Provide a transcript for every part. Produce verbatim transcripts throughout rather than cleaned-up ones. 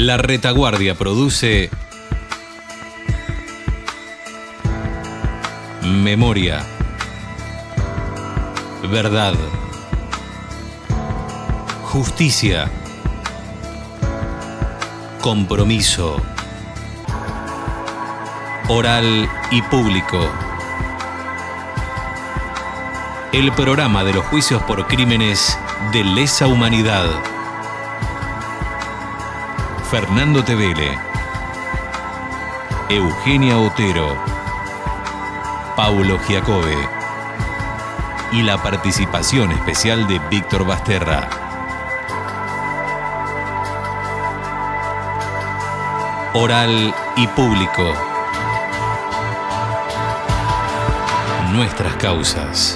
La Retaguardia produce Memoria, Verdad, Justicia, Compromiso, Oral y Público. El programa de los juicios por crímenes de lesa humanidad. Fernando Tevele, Eugenia Otero, Paulo Giacobbe y la participación especial de Víctor Basterra. Oral y Público. Nuestras causas.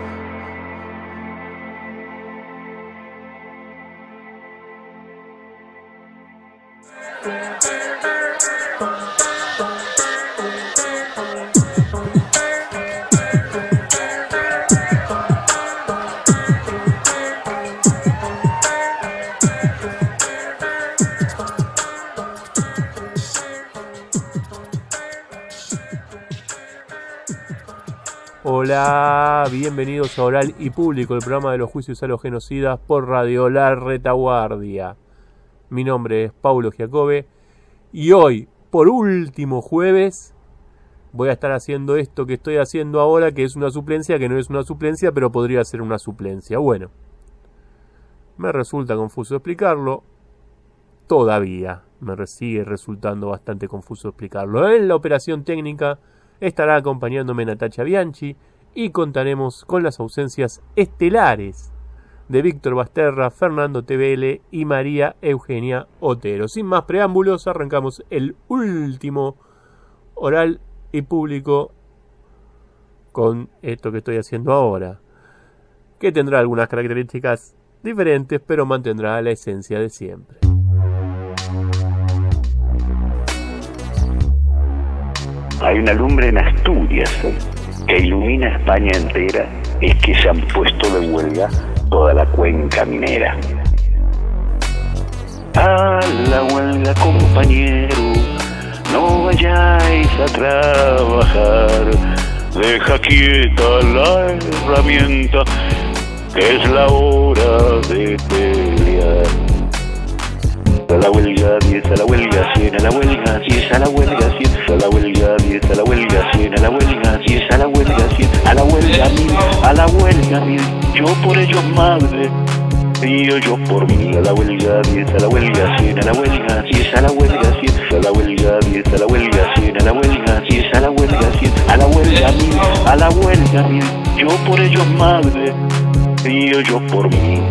Hola, bienvenidos a Oral y Público, el programa de los juicios a los genocidas por Radio La Retaguardia. Mi nombre es Paulo Giacobbe y hoy, por último jueves, voy a estar haciendo esto que estoy haciendo ahora, que es una suplencia, que no es una suplencia, pero podría ser una suplencia. Bueno, me resulta confuso explicarlo, todavía me sigue resultando bastante confuso explicarlo. En la operación técnica estará acompañándome Natacha Bianchi y contaremos con las ausencias estelares de Víctor Basterra, Fernando Tevele y María Eugenia Otero. Sin más preámbulos, arrancamos el último Oral y Público con esto que estoy haciendo ahora, que tendrá algunas características diferentes, pero mantendrá la esencia de siempre. Hay una lumbre en Asturias que ilumina España entera, es que se han puesto de huelga toda la cuenca minera. A la huelga, compañero, no vayáis a trabajar, deja quieta la herramienta, que es la hora de pelear. A la huelga diez, a la huelga cien, a la huelga diez, a la huelga cien, a la huelga diez, a la huelga cien, a la huelga diez, a la huelga cien, a la huelga mil, a la huelga mil, yo por ellos madre, y yo, yo por mí. A la huelga diez, a la huelga cien, a la huelga diez, a la huelga cien, a la huelga diez, a la huelga cien, a la huelga diez, a la huelga cien, a la huelga mil, a la huelga mil, yo por ellos madre, y yo, yo por mí.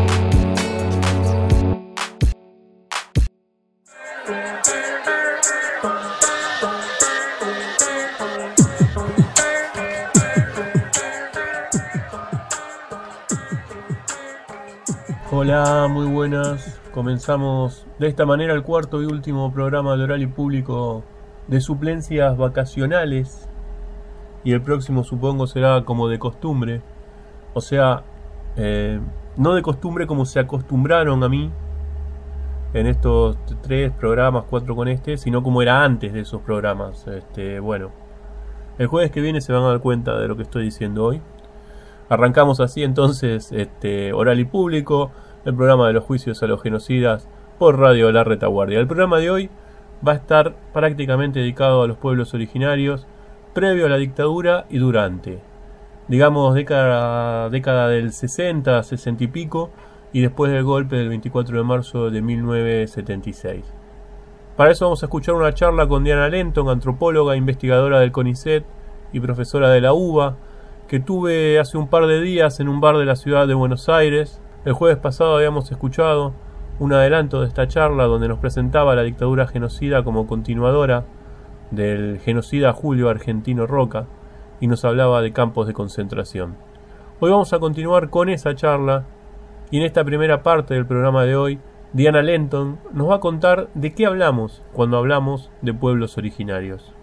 Hola, muy buenas. Comenzamos de esta manera el cuarto y último programa de Oral y Público de suplencias vacacionales. Y el próximo supongo será como de costumbre. O sea, eh, no de costumbre como se acostumbraron a mí en estos tres programas, cuatro con este, sino como era antes de esos programas. Este, bueno, el jueves que viene se van a dar cuenta de lo que estoy diciendo hoy. Arrancamos así entonces este Oral y Público, el programa de los juicios a los genocidas por Radio La Retaguardia. El programa de hoy va a estar prácticamente dedicado a los pueblos originarios, previo a la dictadura y durante. Digamos década, década del sesenta, sesenta y pico, y después del golpe del veinticuatro de marzo de mil novecientos setenta y seis. Para eso vamos a escuchar una charla con Diana Lenton, antropóloga, investigadora del CONICET y profesora de la U B A, que tuve hace un par de días en un bar de la ciudad de Buenos Aires. El jueves pasado habíamos escuchado un adelanto de esta charla donde nos presentaba la dictadura genocida como continuadora del genocida Julio Argentino Roca y nos hablaba de campos de concentración. Hoy vamos a continuar con esa charla y en esta primera parte del programa de hoy, Diana Lenton nos va a contar de qué hablamos cuando hablamos de pueblos originarios.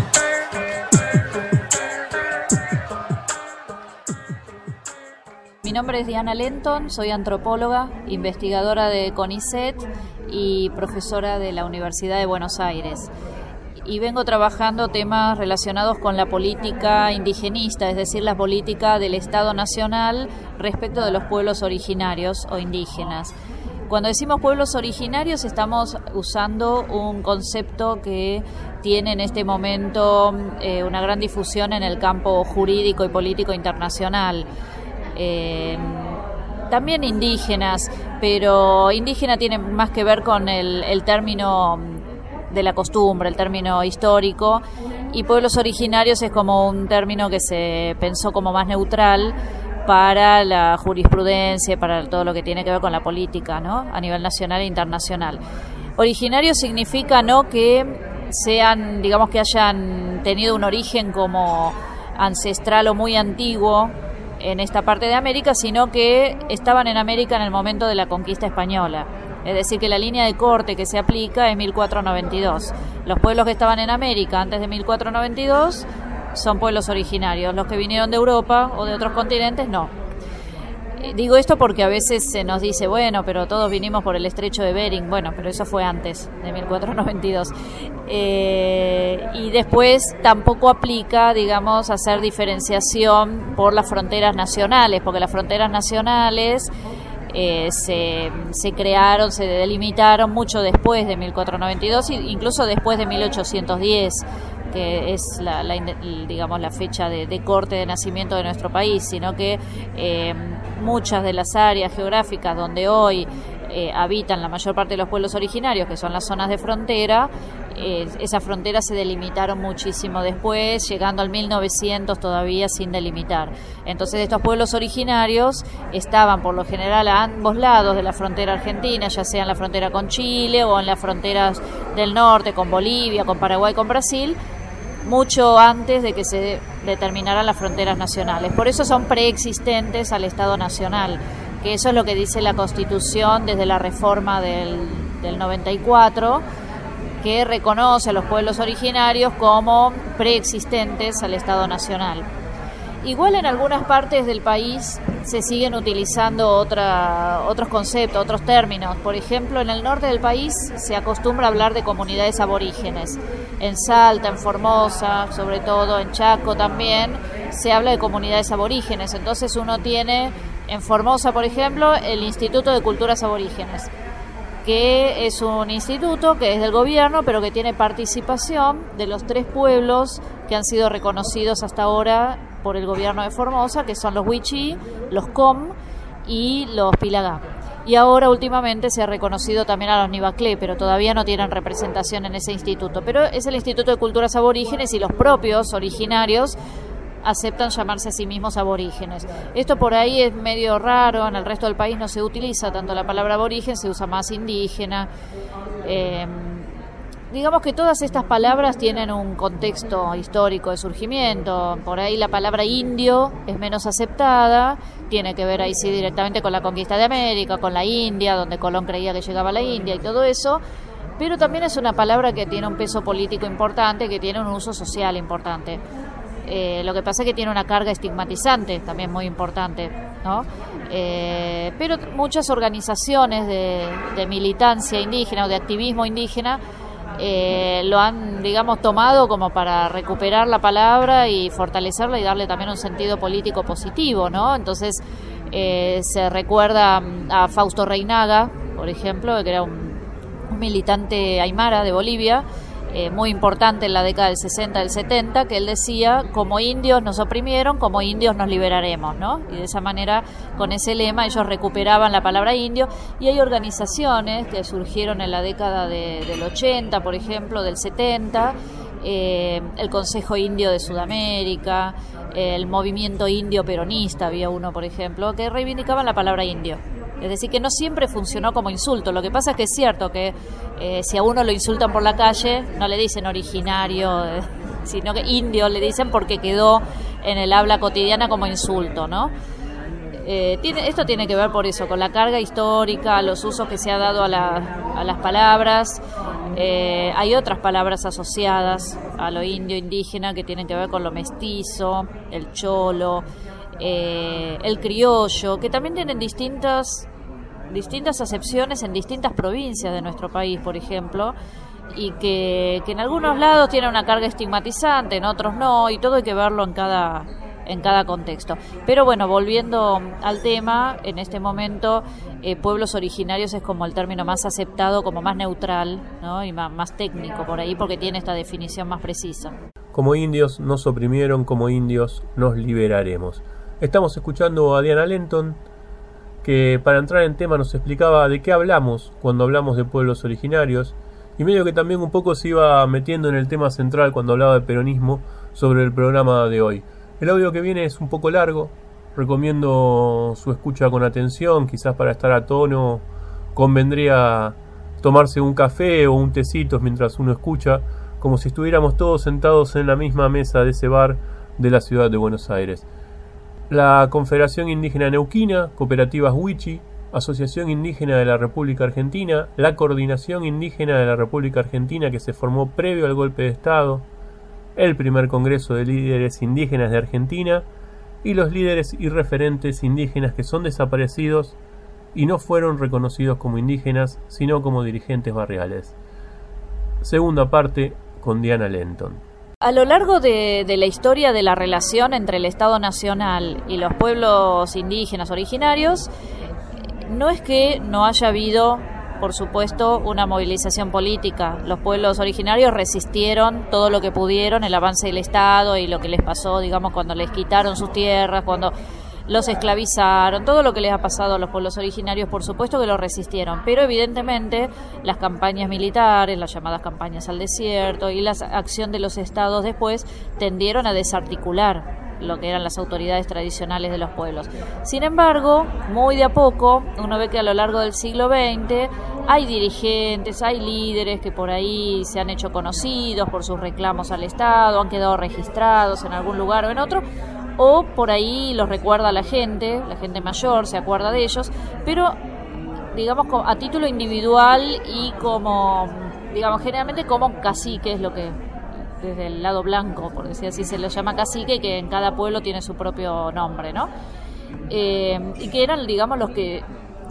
Mi nombre es Diana Lenton, soy antropóloga, investigadora de CONICET y profesora de la Universidad de Buenos Aires. Y vengo trabajando temas relacionados con la política indigenista, es decir, la política del Estado Nacional respecto de los pueblos originarios o indígenas. Cuando decimos pueblos originarios estamos usando un concepto que tiene en este momento eh, una gran difusión en el campo jurídico y político internacional. Eh, también indígenas, pero indígena tiene más que ver con el, el término de la costumbre, el término histórico, y pueblos originarios es como un término que se pensó como más neutral para la jurisprudencia, para todo lo que tiene que ver con la política, ¿no? A nivel nacional e internacional. Originario significa no que sean, digamos que hayan tenido un origen como ancestral o muy antiguo en esta parte de América, sino que estaban en América en el momento de la conquista española. Es decir, que la línea de corte que se aplica es mil cuatrocientos noventa y dos. Los pueblos que estaban en América antes de mil cuatrocientos noventa y dos son pueblos originarios. Los que vinieron de Europa o de otros continentes, no. Digo esto porque a veces se nos dice, bueno, pero todos vinimos por el estrecho de Bering. Bueno, pero eso fue antes de mil cuatrocientos noventa y dos. Eh, y después tampoco aplica, digamos, hacer diferenciación por las fronteras nacionales, porque las fronteras nacionales eh, se, se crearon, se delimitaron mucho después de mil cuatrocientos noventa y dos, incluso después de mil ochocientos diez, que es la, la digamos la fecha de, de corte de nacimiento de nuestro país, sino que eh, muchas de las áreas geográficas donde hoy eh, habitan la mayor parte de los pueblos originarios, que son las zonas de frontera, eh, esas fronteras se delimitaron muchísimo después, llegando al mil novecientos todavía sin delimitar. Entonces estos pueblos originarios estaban por lo general a ambos lados de la frontera argentina, ya sea en la frontera con Chile o en las fronteras del norte con Bolivia, con Paraguay, con Brasil, mucho antes de que se determinaran las fronteras nacionales. Por eso son preexistentes al Estado Nacional, que eso es lo que dice la Constitución desde la reforma del, del noventa y cuatro, que reconoce a los pueblos originarios como preexistentes al Estado Nacional. Igual en algunas partes del país se siguen utilizando otra, otros conceptos, otros términos. Por ejemplo, en el norte del país se acostumbra a hablar de comunidades aborígenes. En Salta, en Formosa, sobre todo en Chaco también, se habla de comunidades aborígenes. Entonces uno tiene en Formosa, por ejemplo, el Instituto de Culturas Aborígenes, que es un instituto que es del gobierno, pero que tiene participación de los tres pueblos que han sido reconocidos hasta ahora por el gobierno de Formosa, que son los Wichí, los Com y los Pilagá. Y ahora últimamente se ha reconocido también a los Nivaclé, pero todavía no tienen representación en ese instituto. Pero es el Instituto de Culturas Aborígenes y los propios originarios aceptan llamarse a sí mismos aborígenes. Esto por ahí es medio raro, en el resto del país no se utiliza tanto la palabra aborigen, se usa más indígena. Eh, digamos que todas estas palabras tienen un contexto histórico de surgimiento. Por ahí la palabra indio es menos aceptada, tiene que ver ahí sí directamente con la conquista de América, con la India, donde Colón creía que llegaba a la India y todo eso, pero también es una palabra que tiene un peso político importante, que tiene un uso social importante. Eh, lo que pasa es que tiene una carga estigmatizante también muy importante, ¿no? Eh, pero muchas organizaciones de, de militancia indígena o de activismo indígena eh, lo han, digamos, tomado como para recuperar la palabra y fortalecerla y darle también un sentido político positivo, ¿no? Entonces eh, se recuerda a Fausto Reinaga, por ejemplo, que era un, un militante aymara de Bolivia, Eh, muy importante en la década del sesenta, del setenta, que él decía, como indios nos oprimieron, como indios nos liberaremos, ¿no? Y de esa manera, con ese lema, ellos recuperaban la palabra indio, y hay organizaciones que surgieron en la década de, del ochenta, por ejemplo, del setenta, eh, el Consejo Indio de Sudamérica, eh, el Movimiento Indio Peronista, había uno, por ejemplo, que reivindicaban la palabra indio. Es decir, que no siempre funcionó como insulto. Lo que pasa es que es cierto que eh, si a uno lo insultan por la calle, no le dicen originario, eh, sino que indio le dicen porque quedó en el habla cotidiana como insulto, ¿no? Eh, tiene, esto tiene que ver por eso, con la carga histórica, los usos que se ha dado a, la, a las palabras. Eh, hay otras palabras asociadas a lo indio indígena que tienen que ver con lo mestizo, el cholo. eh, el criollo, que también tienen distintas, distintas acepciones en distintas provincias de nuestro país, por ejemplo, y que, que en algunos lados tienen una carga estigmatizante, en otros no, y todo hay que verlo en cada, en cada contexto. Pero bueno, volviendo al tema, en este momento eh, pueblos originarios es como el término más aceptado, como más neutral, ¿no? Y más, más técnico por ahí, porque tiene esta definición más precisa. Como indios nos oprimieron, como indios nos liberaremos. Estamos escuchando a Diana Lenton, que para entrar en tema nos explicaba de qué hablamos cuando hablamos de pueblos originarios, y medio que también un poco se iba metiendo en el tema central cuando hablaba de peronismo sobre el programa de hoy. El audio que viene es un poco largo, recomiendo su escucha con atención, quizás para estar a tono convendría tomarse un café o un tecito mientras uno escucha, como si estuviéramos todos sentados en la misma mesa de ese bar de la ciudad de Buenos Aires. La Confederación Indígena Neuquina, Cooperativas Huichi, Asociación Indígena de la República Argentina, la Coordinación Indígena de la República Argentina, que se formó previo al golpe de Estado, el primer Congreso de Líderes Indígenas de Argentina y los líderes y referentes indígenas que son desaparecidos y no fueron reconocidos como indígenas, sino como dirigentes barriales. Segunda parte con Diana Lenton. A lo largo de, de la historia de la relación entre el Estado Nacional y los pueblos indígenas originarios, no es que no haya habido, por supuesto, una movilización política. Los pueblos originarios resistieron todo lo que pudieron, el avance del Estado y lo que les pasó, digamos, cuando les quitaron sus tierras, cuando los esclavizaron, todo lo que les ha pasado a los pueblos originarios, por supuesto que lo resistieron, pero evidentemente las campañas militares, las llamadas campañas al desierto y la acción de los estados después tendieron a desarticular lo que eran las autoridades tradicionales de los pueblos. Sin embargo, muy de a poco, uno ve que a lo largo del siglo veinte hay dirigentes, hay líderes que por ahí se han hecho conocidos por sus reclamos al Estado, han quedado registrados en algún lugar o en otro, o por ahí los recuerda la gente, la gente mayor se acuerda de ellos, pero digamos a título individual y como, digamos, generalmente como cacique es lo que desde el lado blanco, por decir así, se lo llama cacique, que en cada pueblo tiene su propio nombre, ¿no? Eh, y que eran, digamos, los que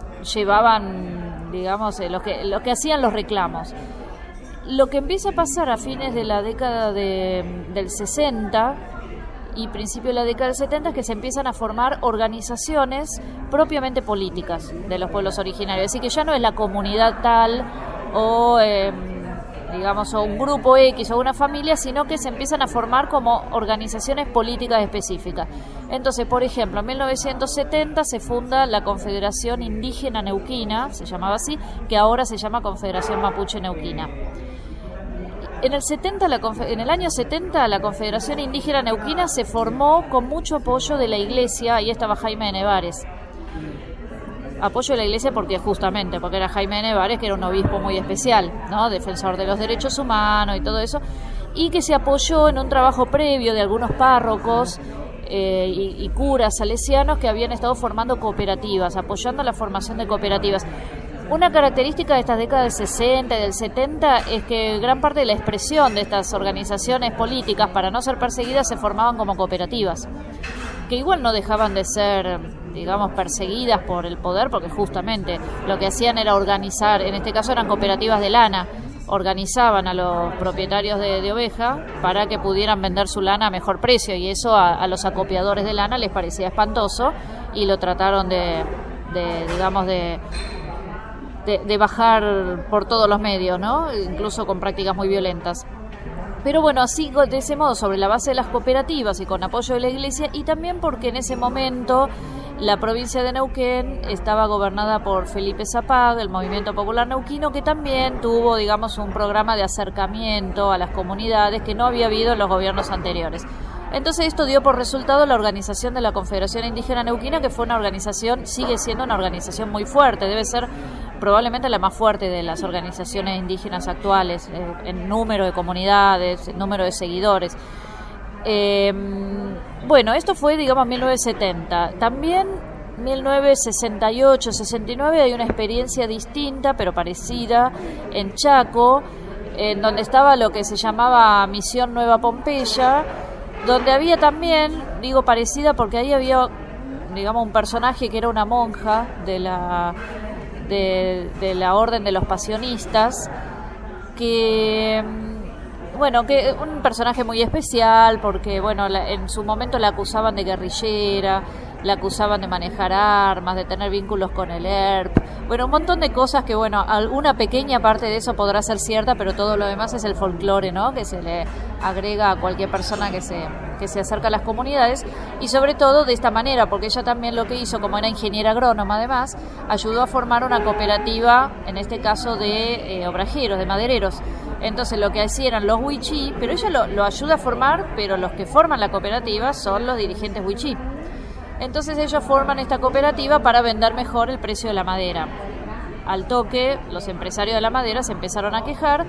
llevaban, digamos, eh, los que los que hacían los reclamos. Lo que empieza a pasar a fines de la década de, del sesenta y principio de la década del setenta es que se empiezan a formar organizaciones propiamente políticas de los pueblos originarios, así que ya no es la comunidad tal o eh, digamos, o un grupo X o una familia, sino que se empiezan a formar como organizaciones políticas específicas. Entonces, por ejemplo, en mil novecientos setenta se funda la Confederación Indígena Neuquina, se llamaba así, que ahora se llama Confederación Mapuche Neuquina. En el, setenta, la, en el año setenta, la Confederación Indígena Neuquina se formó con mucho apoyo de la Iglesia, ahí estaba Jaime de Nevares. Apoyo de la Iglesia porque justamente, porque era Jaime de Nevares, que era un obispo muy especial, ¿no? Defensor de los derechos humanos y todo eso, y que se apoyó en un trabajo previo de algunos párrocos eh, y, y curas salesianos que habían estado formando cooperativas, apoyando la formación de cooperativas. Una característica de estas décadas del sesenta y del setenta es que gran parte de la expresión de estas organizaciones políticas, para no ser perseguidas, se formaban como cooperativas, que igual no dejaban de ser, digamos, perseguidas por el poder, porque justamente lo que hacían era organizar, en este caso eran cooperativas de lana, organizaban a los propietarios de, de oveja para que pudieran vender su lana a mejor precio, y eso a, a los acopiadores de lana les parecía espantoso y lo trataron de, de digamos, de, de, de bajar por todos los medios, ¿no? Incluso con prácticas muy violentas. Pero bueno, así de ese modo, sobre la base de las cooperativas y con apoyo de la Iglesia, y también porque en ese momento la provincia de Neuquén estaba gobernada por Felipe Zapag, del Movimiento Popular Neuquino, que también tuvo, digamos, un programa de acercamiento a las comunidades que no había habido en los gobiernos anteriores. Entonces esto dio por resultado la organización de la Confederación Indígena Neuquina, que fue una organización, sigue siendo una organización muy fuerte, debe ser probablemente la más fuerte de las organizaciones indígenas actuales, eh, en número de comunidades, en número de seguidores. Eh, bueno, esto fue, digamos, mil novecientos setenta. También mil novecientos sesenta y ocho sesenta y nueve hay una experiencia distinta, pero parecida, en Chaco, en donde estaba lo que se llamaba Misión Nueva Pompeya, donde había también digo parecida porque ahí había, digamos, un personaje que era una monja de la de, de la Orden de los Pasionistas, que, bueno, que un personaje muy especial porque, bueno, la, en su momento la acusaban de guerrillera, la acusaban de manejar armas, de tener vínculos con el E R P, bueno, un montón de cosas que, bueno, alguna pequeña parte de eso podrá ser cierta, pero todo lo demás es el folclore, ¿no?, que se le agrega a cualquier persona que se, que se acerca a las comunidades, y sobre todo de esta manera, porque ella también lo que hizo, como era ingeniera agrónoma además, ayudó a formar una cooperativa, en este caso de eh, obrajeros, de madereros. Entonces lo que hacían eran los wichí, pero ella lo, lo ayuda a formar, pero los que forman la cooperativa son los dirigentes wichí. Entonces ellos forman esta cooperativa para vender mejor el precio de la madera. Al toque, los empresarios de la madera se empezaron a quejar,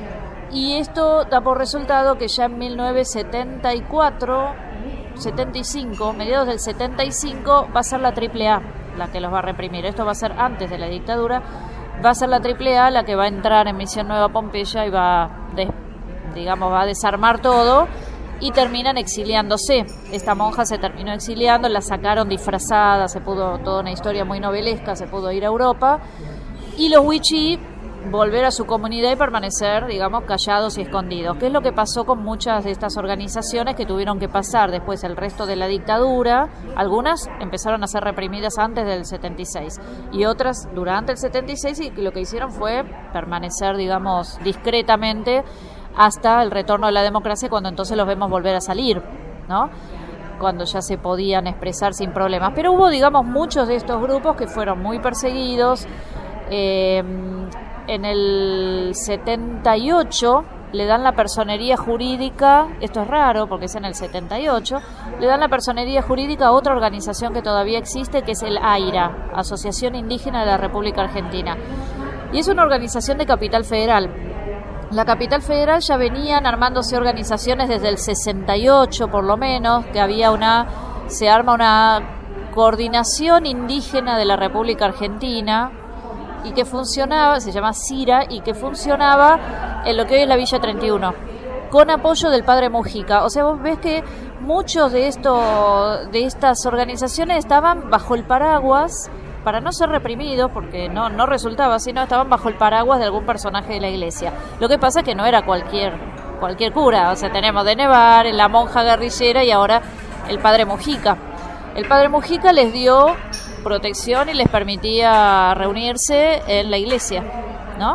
y esto da por resultado que ya en mil novecientos setenta y cuatro, setenta y cinco, mediados del setenta y cinco, va a ser la triple A la que los va a reprimir. Esto va a ser antes de la dictadura. Va a ser la triple A la que va a entrar en Misión Nueva Pompeya y va, de, digamos, va a desarmar todo. Y terminan exiliándose. Esta monja se terminó exiliando, la sacaron disfrazada, se pudo, toda una historia muy novelesca, se pudo ir a Europa. Y los wichí volver a su comunidad y permanecer, digamos, callados y escondidos, que es lo que pasó con muchas de estas organizaciones que tuvieron que pasar después el resto de la dictadura. Algunas empezaron a ser reprimidas antes del setenta y seis y otras durante el setenta y seis, y lo que hicieron fue permanecer, digamos, discretamente hasta el retorno de la democracia, cuando entonces los vemos volver a salir, ¿no?, cuando ya se podían expresar sin problemas. Pero hubo, digamos, muchos de estos grupos que fueron muy perseguidos. Eh, en el setenta y ocho le dan la personería jurídica, esto es raro porque es en el setenta y ocho, le dan la personería jurídica a otra organización que todavía existe, que es el AIRA, Asociación Indígena de la República Argentina. Y es una organización de Capital Federal. La Capital Federal ya venían armándose organizaciones desde el sesenta y ocho, por lo menos, que había una, se arma una coordinación indígena de la República Argentina, y que funcionaba, se llama CIRA, y que funcionaba en lo que hoy es la Villa treinta y uno, con apoyo del padre Mujica. O sea, vos ves que muchos de estos, de estas organizaciones estaban bajo el paraguas, para no ser reprimidos, porque no, no resultaba, sino estaban bajo el paraguas de algún personaje de la iglesia. Lo que pasa es que no era cualquier, cualquier cura. O sea, tenemos de Nevar, la monja guerrillera y ahora el padre Mujica. El padre Mujica les dio protección y les permitía reunirse en la iglesia, ¿no?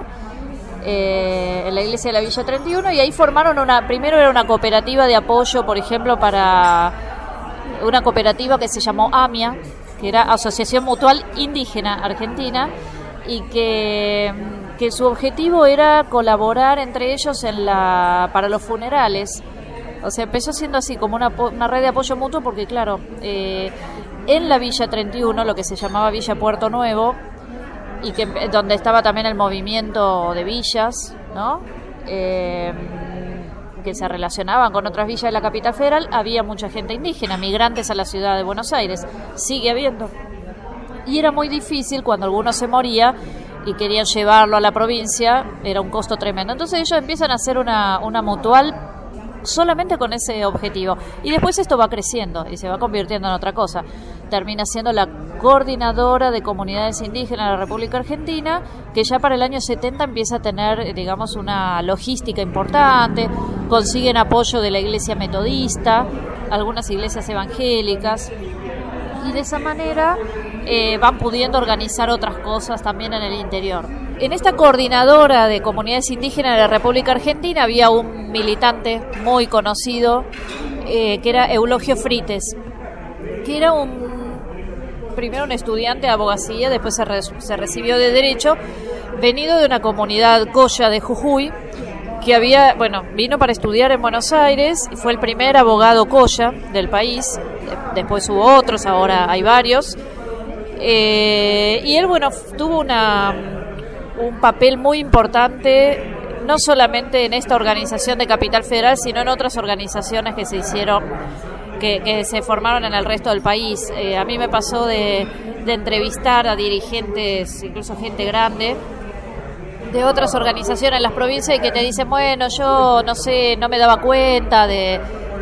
Eh, en la iglesia de la Villa treinta y uno, y ahí formaron una, primero era una cooperativa de apoyo, por ejemplo, para una cooperativa que se llamó AMIA, que era Asociación Mutual Indígena Argentina, y que, que su objetivo era colaborar entre ellos en la para los funerales. O sea, empezó siendo así, como una, una red de apoyo mutuo, porque claro, eh, en la Villa treinta y uno, lo que se llamaba Villa Puerto Nuevo, y que donde estaba también el movimiento de villas, ¿no?, eh, que se relacionaban con otras villas de la Capital Federal, había mucha gente indígena, migrantes a la ciudad de Buenos Aires, sigue habiendo. Y era muy difícil cuando alguno se moría y querían llevarlo a la provincia, era un costo tremendo. Entonces ellos empiezan a hacer una, una mutual solamente con ese objetivo. Y después esto va creciendo y se va convirtiendo en otra cosa. Termina siendo la coordinadora de comunidades indígenas de la República Argentina, que ya para el año setenta empieza a tener, digamos, una logística importante. Consiguen apoyo de la iglesia metodista, algunas iglesias evangélicas, y de esa manera eh, van pudiendo organizar otras cosas también en el interior. En esta coordinadora de comunidades indígenas de la República Argentina había un militante muy conocido, eh, que era Eulogio Frites, que era un primero un estudiante de abogacía, después se, re, se recibió de Derecho, venido de una comunidad coya de Jujuy, que había, bueno, vino para estudiar en Buenos Aires, y fue el primer abogado coya del país. Después hubo otros, ahora hay varios. Eh, y él, bueno, tuvo una, un papel muy importante, no solamente en esta organización de Capital Federal, sino en otras organizaciones que se hicieron, que, que se formaron en el resto del país. Eh, a mí me pasó de, de entrevistar a dirigentes, incluso gente grande, de otras organizaciones en las provincias, y que te dicen, bueno, yo no sé, no me daba cuenta de,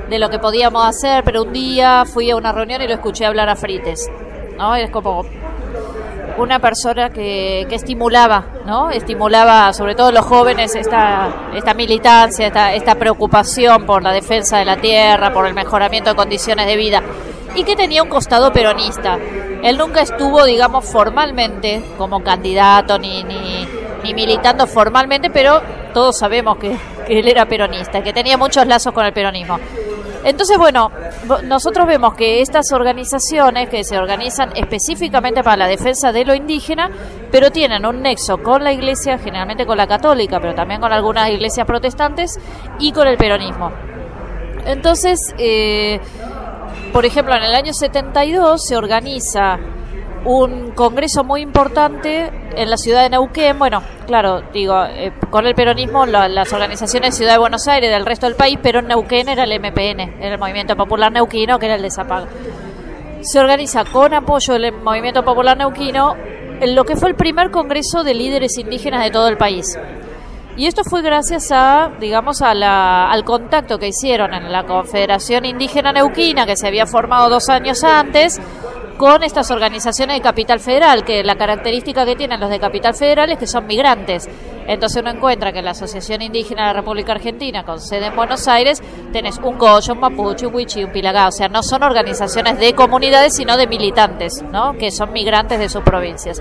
de lo que podíamos hacer, pero un día fui a una reunión y lo escuché hablar a Frites, ¿no? Es como una persona que, que estimulaba, ¿no? Estimulaba sobre todo los jóvenes esta, esta militancia, esta, esta preocupación por la defensa de la tierra, por el mejoramiento de condiciones de vida, y que tenía un costado peronista. Él nunca estuvo, digamos, formalmente como candidato ni, ni, ni militando formalmente, pero todos sabemos que, que él era peronista, que tenía muchos lazos con el peronismo. Entonces, bueno, nosotros vemos que estas organizaciones que se organizan específicamente para la defensa de lo indígena, pero tienen un nexo con la iglesia, generalmente con la católica, pero también con algunas iglesias protestantes y con el peronismo. Entonces, eh, por ejemplo, en el año setenta y dos se organiza un congreso muy importante en la ciudad de Neuquén. Bueno, claro, digo, eh, con el peronismo la, las organizaciones de Ciudad de Buenos Aires, del resto del país, pero en Neuquén era el M P N, era el Movimiento Popular Neuquino, que era el de Zapaga. Se organiza con apoyo del Movimiento Popular Neuquino en lo que fue el primer congreso de líderes indígenas de todo el país. Y esto fue gracias a, digamos, a la, al contacto que hicieron en la Confederación Indígena Neuquina, que se había formado dos años antes, con estas organizaciones de Capital Federal, que la característica que tienen los de Capital Federal es que son migrantes. Entonces uno encuentra que en la Asociación Indígena de la República Argentina, con sede en Buenos Aires, tenés un coyo, un mapuche, un huichí, un pilagá. O sea, no son organizaciones de comunidades, sino de militantes, ¿no? Que son migrantes de sus provincias.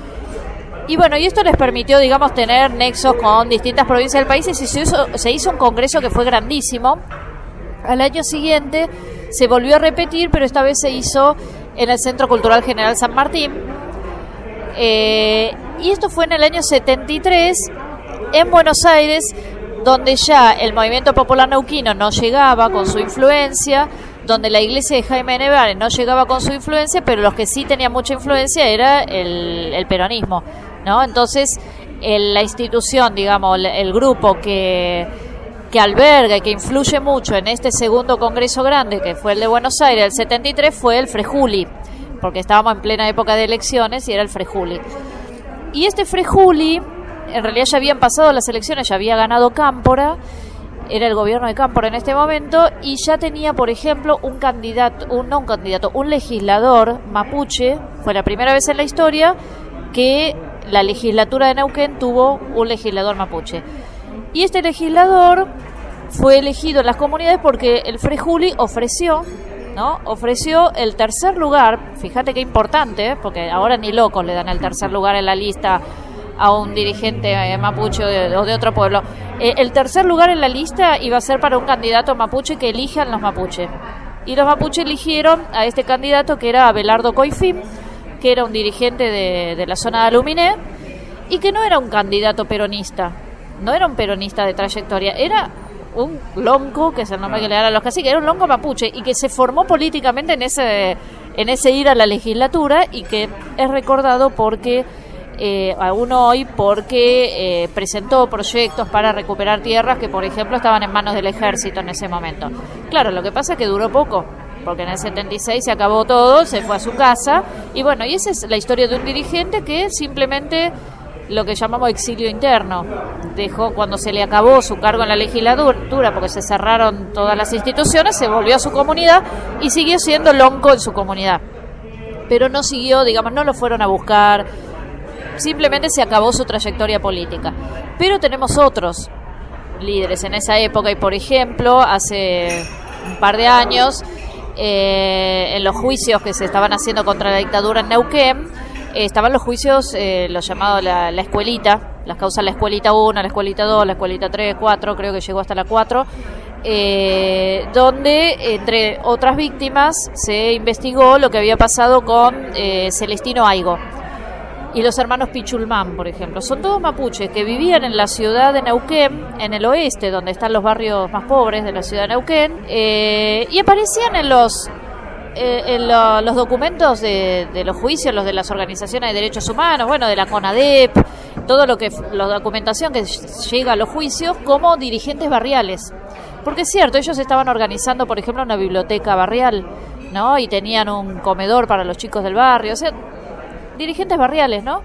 Y bueno, y esto les permitió, digamos, tener nexos con distintas provincias del país, y se hizo, se hizo un congreso que fue grandísimo. Al año siguiente se volvió a repetir, pero esta vez se hizo en el Centro Cultural General San Martín. Eh, y esto fue en el año setenta y tres, en Buenos Aires, donde ya el Movimiento Popular Neuquino no llegaba con su influencia, donde la iglesia de Jaime Nevares no llegaba con su influencia, pero los que sí tenían mucha influencia era el, el peronismo, ¿no? Entonces, el, la institución, digamos, el, el grupo que... que alberga y que influye mucho en este segundo congreso grande, que fue el de Buenos Aires, el setenta y tres, fue el Frejuli, porque estábamos en plena época de elecciones y era el Frejuli. Y este Frejuli, en realidad ya habían pasado las elecciones, ya había ganado Cámpora, era el gobierno de Cámpora en este momento, y ya tenía, por ejemplo, un candidato, un, no un candidato, un legislador mapuche. Fue la primera vez en la historia que la legislatura de Neuquén tuvo un legislador mapuche. Y este legislador fue elegido en las comunidades porque el Frejuli ofreció, ¿no? Ofreció el tercer lugar. Fíjate qué importante, ¿eh? Porque ahora ni locos le dan el tercer lugar en la lista a un dirigente eh, mapuche o de, o de otro pueblo. Eh, el tercer lugar en la lista iba a ser para un candidato mapuche que elijan los mapuches. Y los mapuches eligieron a este candidato, que era Abelardo Coifín, que era un dirigente de, de la zona de Aluminé, y que no era un candidato peronista. No era un peronista de trayectoria, era un lonco, que es el nombre que le dan a los caciques, era un lonco mapuche, y que se formó políticamente en ese en ese ir a la legislatura, y que es recordado porque eh, aún hoy porque eh, presentó proyectos para recuperar tierras que, por ejemplo, estaban en manos del ejército en ese momento. Claro, lo que pasa es que duró poco, porque en el setenta y seis se acabó todo, se fue a su casa, y bueno, y esa es la historia de un dirigente que simplemente, lo que llamamos exilio interno, dejó cuando se le acabó su cargo en la legislatura, porque se cerraron todas las instituciones, se volvió a su comunidad y siguió siendo lonco en su comunidad, pero no siguió, digamos, no lo fueron a buscar, simplemente se acabó su trayectoria política. Pero tenemos otros líderes en esa época, y por ejemplo, hace un par de años, eh, en los juicios que se estaban haciendo contra la dictadura en Neuquén, Eh, estaban los juicios, eh, los llamados la, la escuelita, las causas la escuelita uno, la escuelita dos, la escuelita tres, cuatro, creo que llegó hasta la cuatro, eh, donde, entre otras víctimas, se investigó lo que había pasado con eh, Celestino Aigo y los hermanos Pichulmán, por ejemplo. Son todos mapuches que vivían en la ciudad de Neuquén, en el oeste, donde están los barrios más pobres de la ciudad de Neuquén, eh, y aparecían en los... Eh, en lo, los documentos de, de los juicios, los de las organizaciones de derechos humanos, bueno, de la CONADEP, todo lo que, la documentación que llega a los juicios, como dirigentes barriales. Porque es cierto, ellos estaban organizando, por ejemplo, una biblioteca barrial, ¿no? Y tenían un comedor para los chicos del barrio, o sea, dirigentes barriales, ¿no?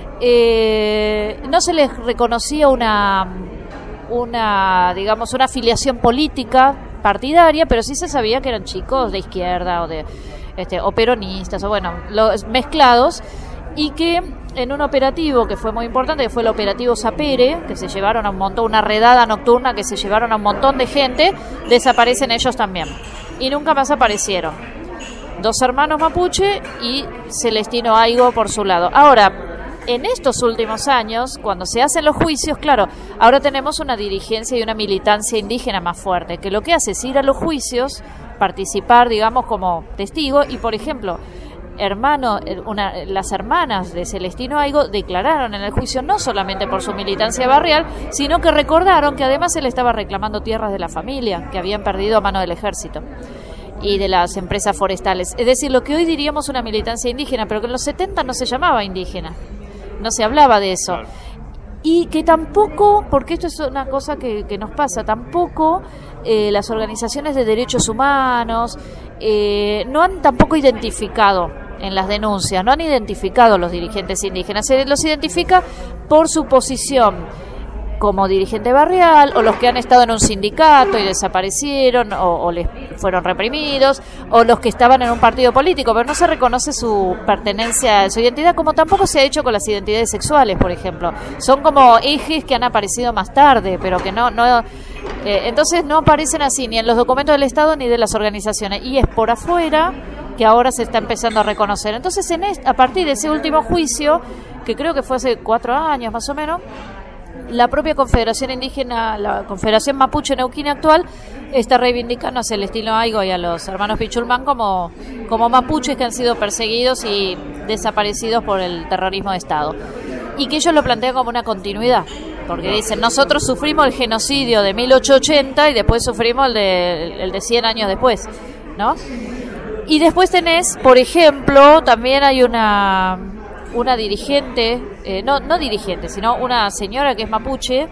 Eh, no se les reconocía una, una, digamos, una afiliación política, partidaria, pero sí se sabía que eran chicos de izquierda o de este, o peronistas, o bueno, los mezclados, y que en un operativo que fue muy importante, que fue el operativo Sapere, que se llevaron a un montón, una redada nocturna que se llevaron a un montón de gente, desaparecen ellos también. Y nunca más aparecieron. Dos hermanos mapuche y Celestino Aigo por su lado. Ahora, en estos últimos años, cuando se hacen los juicios, claro, ahora tenemos una dirigencia y una militancia indígena más fuerte, que lo que hace es ir a los juicios, participar, digamos, como testigo, y por ejemplo, hermano, una, las hermanas de Celestino Aigo declararon en el juicio no solamente por su militancia barrial, sino que recordaron que además él estaba reclamando tierras de la familia, que habían perdido a mano del ejército y de las empresas forestales. Es decir, lo que hoy diríamos una militancia indígena, pero que en los setenta no se llamaba indígena. No se hablaba de eso. Claro. Y que tampoco, porque esto es una cosa que, que nos pasa, tampoco eh, las organizaciones de derechos humanos eh, no han tampoco identificado en las denuncias, no han identificado los dirigentes indígenas. Se los identifica por su posición como dirigente barrial, o los que han estado en un sindicato y desaparecieron, o, o les fueron reprimidos, o los que estaban en un partido político, pero no se reconoce su pertenencia, su identidad, como tampoco se ha hecho con las identidades sexuales, por ejemplo. Son como ejes que han aparecido más tarde, pero que no... no eh, entonces no aparecen así, ni en los documentos del Estado, ni de las organizaciones, y es por afuera que ahora se está empezando a reconocer. Entonces, en este, a partir de ese último juicio, que creo que fue hace cuatro años más o menos, la propia Confederación Indígena, la Confederación Mapuche Neuquén actual, está reivindicando a Celestino Aigo y a los hermanos Pichulman como, como mapuches que han sido perseguidos y desaparecidos por el terrorismo de Estado. Y que ellos lo plantean como una continuidad, porque dicen, nosotros sufrimos el genocidio de mil ochocientos ochenta y después sufrimos el de, el de cien años después, ¿no? Y después tenés, por ejemplo, también hay una... una dirigente, eh, no no dirigente, sino una señora que es mapuche,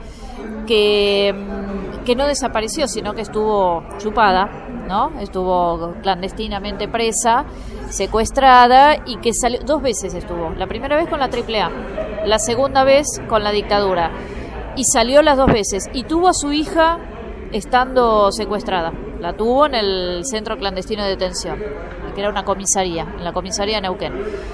que, que no desapareció, sino que estuvo chupada, ¿no? Estuvo clandestinamente presa, secuestrada, y que salió, dos veces estuvo, la primera vez con la triple A, la segunda vez con la dictadura, y salió las dos veces, y tuvo a su hija estando secuestrada, la tuvo en el centro clandestino de detención, que era una comisaría, en la comisaría de Neuquén.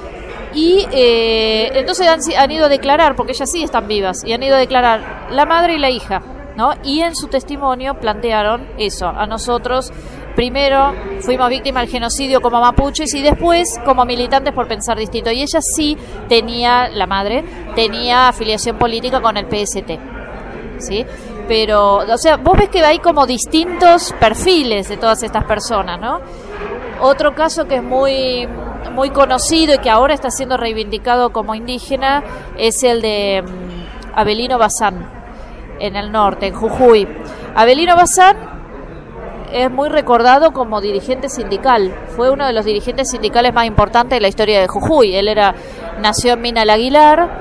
Y eh, entonces han, han ido a declarar, porque ellas sí están vivas, y han ido a declarar la madre y la hija, ¿no? Y en su testimonio plantearon eso, a nosotros primero fuimos víctimas del genocidio como mapuches y después como militantes por pensar distinto. Y ella sí tenía, la madre, tenía afiliación política con el P S T, ¿sí? Pero, o sea, vos ves que hay como distintos perfiles de todas estas personas, ¿no? Otro caso que es muy... muy conocido y que ahora está siendo reivindicado como indígena es el de um, Abelino Bazán, en el norte, en Jujuy. Abelino Bazán es muy recordado como dirigente sindical, fue uno de los dirigentes sindicales más importantes de la historia de Jujuy. Él era nació en Mina el Aguilar.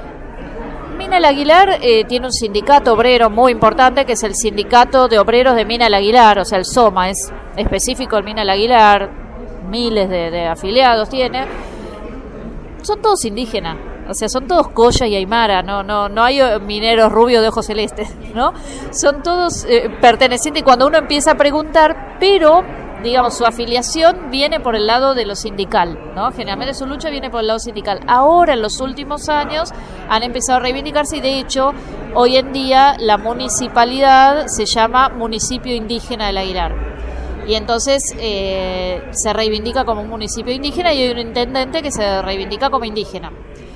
Mina el Aguilar eh, tiene un sindicato obrero muy importante, que es el Sindicato de Obreros de Mina el Aguilar, o sea, el SOMA, es específico el Mina el Aguilar, miles de, de afiliados tiene. Son todos indígenas, o sea, son todos Coya y Aymara, no no no hay mineros rubios de ojos celestes, ¿no? Son todos eh, pertenecientes, y cuando uno empieza a preguntar, pero digamos, su afiliación viene por el lado de lo sindical, ¿no? Generalmente su lucha viene por el lado sindical. Ahora, en los últimos años, han empezado a reivindicarse, y de hecho, hoy en día la municipalidad se llama Municipio Indígena del Aguilar. Y entonces eh, se reivindica como un municipio indígena, y hay un intendente que se reivindica como indígena.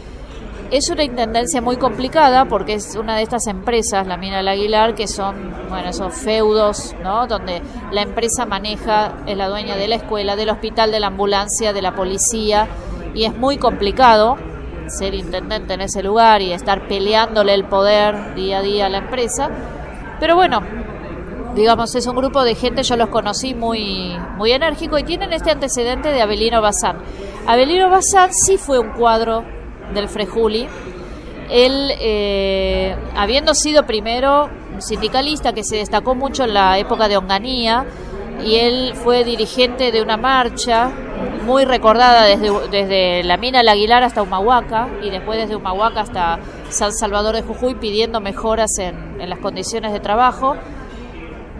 Es una intendencia muy complicada porque es una de estas empresas, la Mina del Aguilar, que son, bueno, esos feudos, ¿no? Donde la empresa maneja, es la dueña de la escuela, del hospital, de la ambulancia, de la policía, y es muy complicado ser intendente en ese lugar y estar peleándole el poder día a día a la empresa. Pero bueno, digamos, es un grupo de gente, yo los conocí muy, muy enérgico, y tienen este antecedente de Abelino Bazán. Abelino Bazán sí fue un cuadro del Frejuli. Él, eh, habiendo sido primero un sindicalista que se destacó mucho en la época de Onganía, y él fue dirigente de una marcha muy recordada desde, desde la Mina del Aguilar hasta Humahuaca, y después desde Humahuaca hasta San Salvador de Jujuy, pidiendo mejoras en, en las condiciones de trabajo.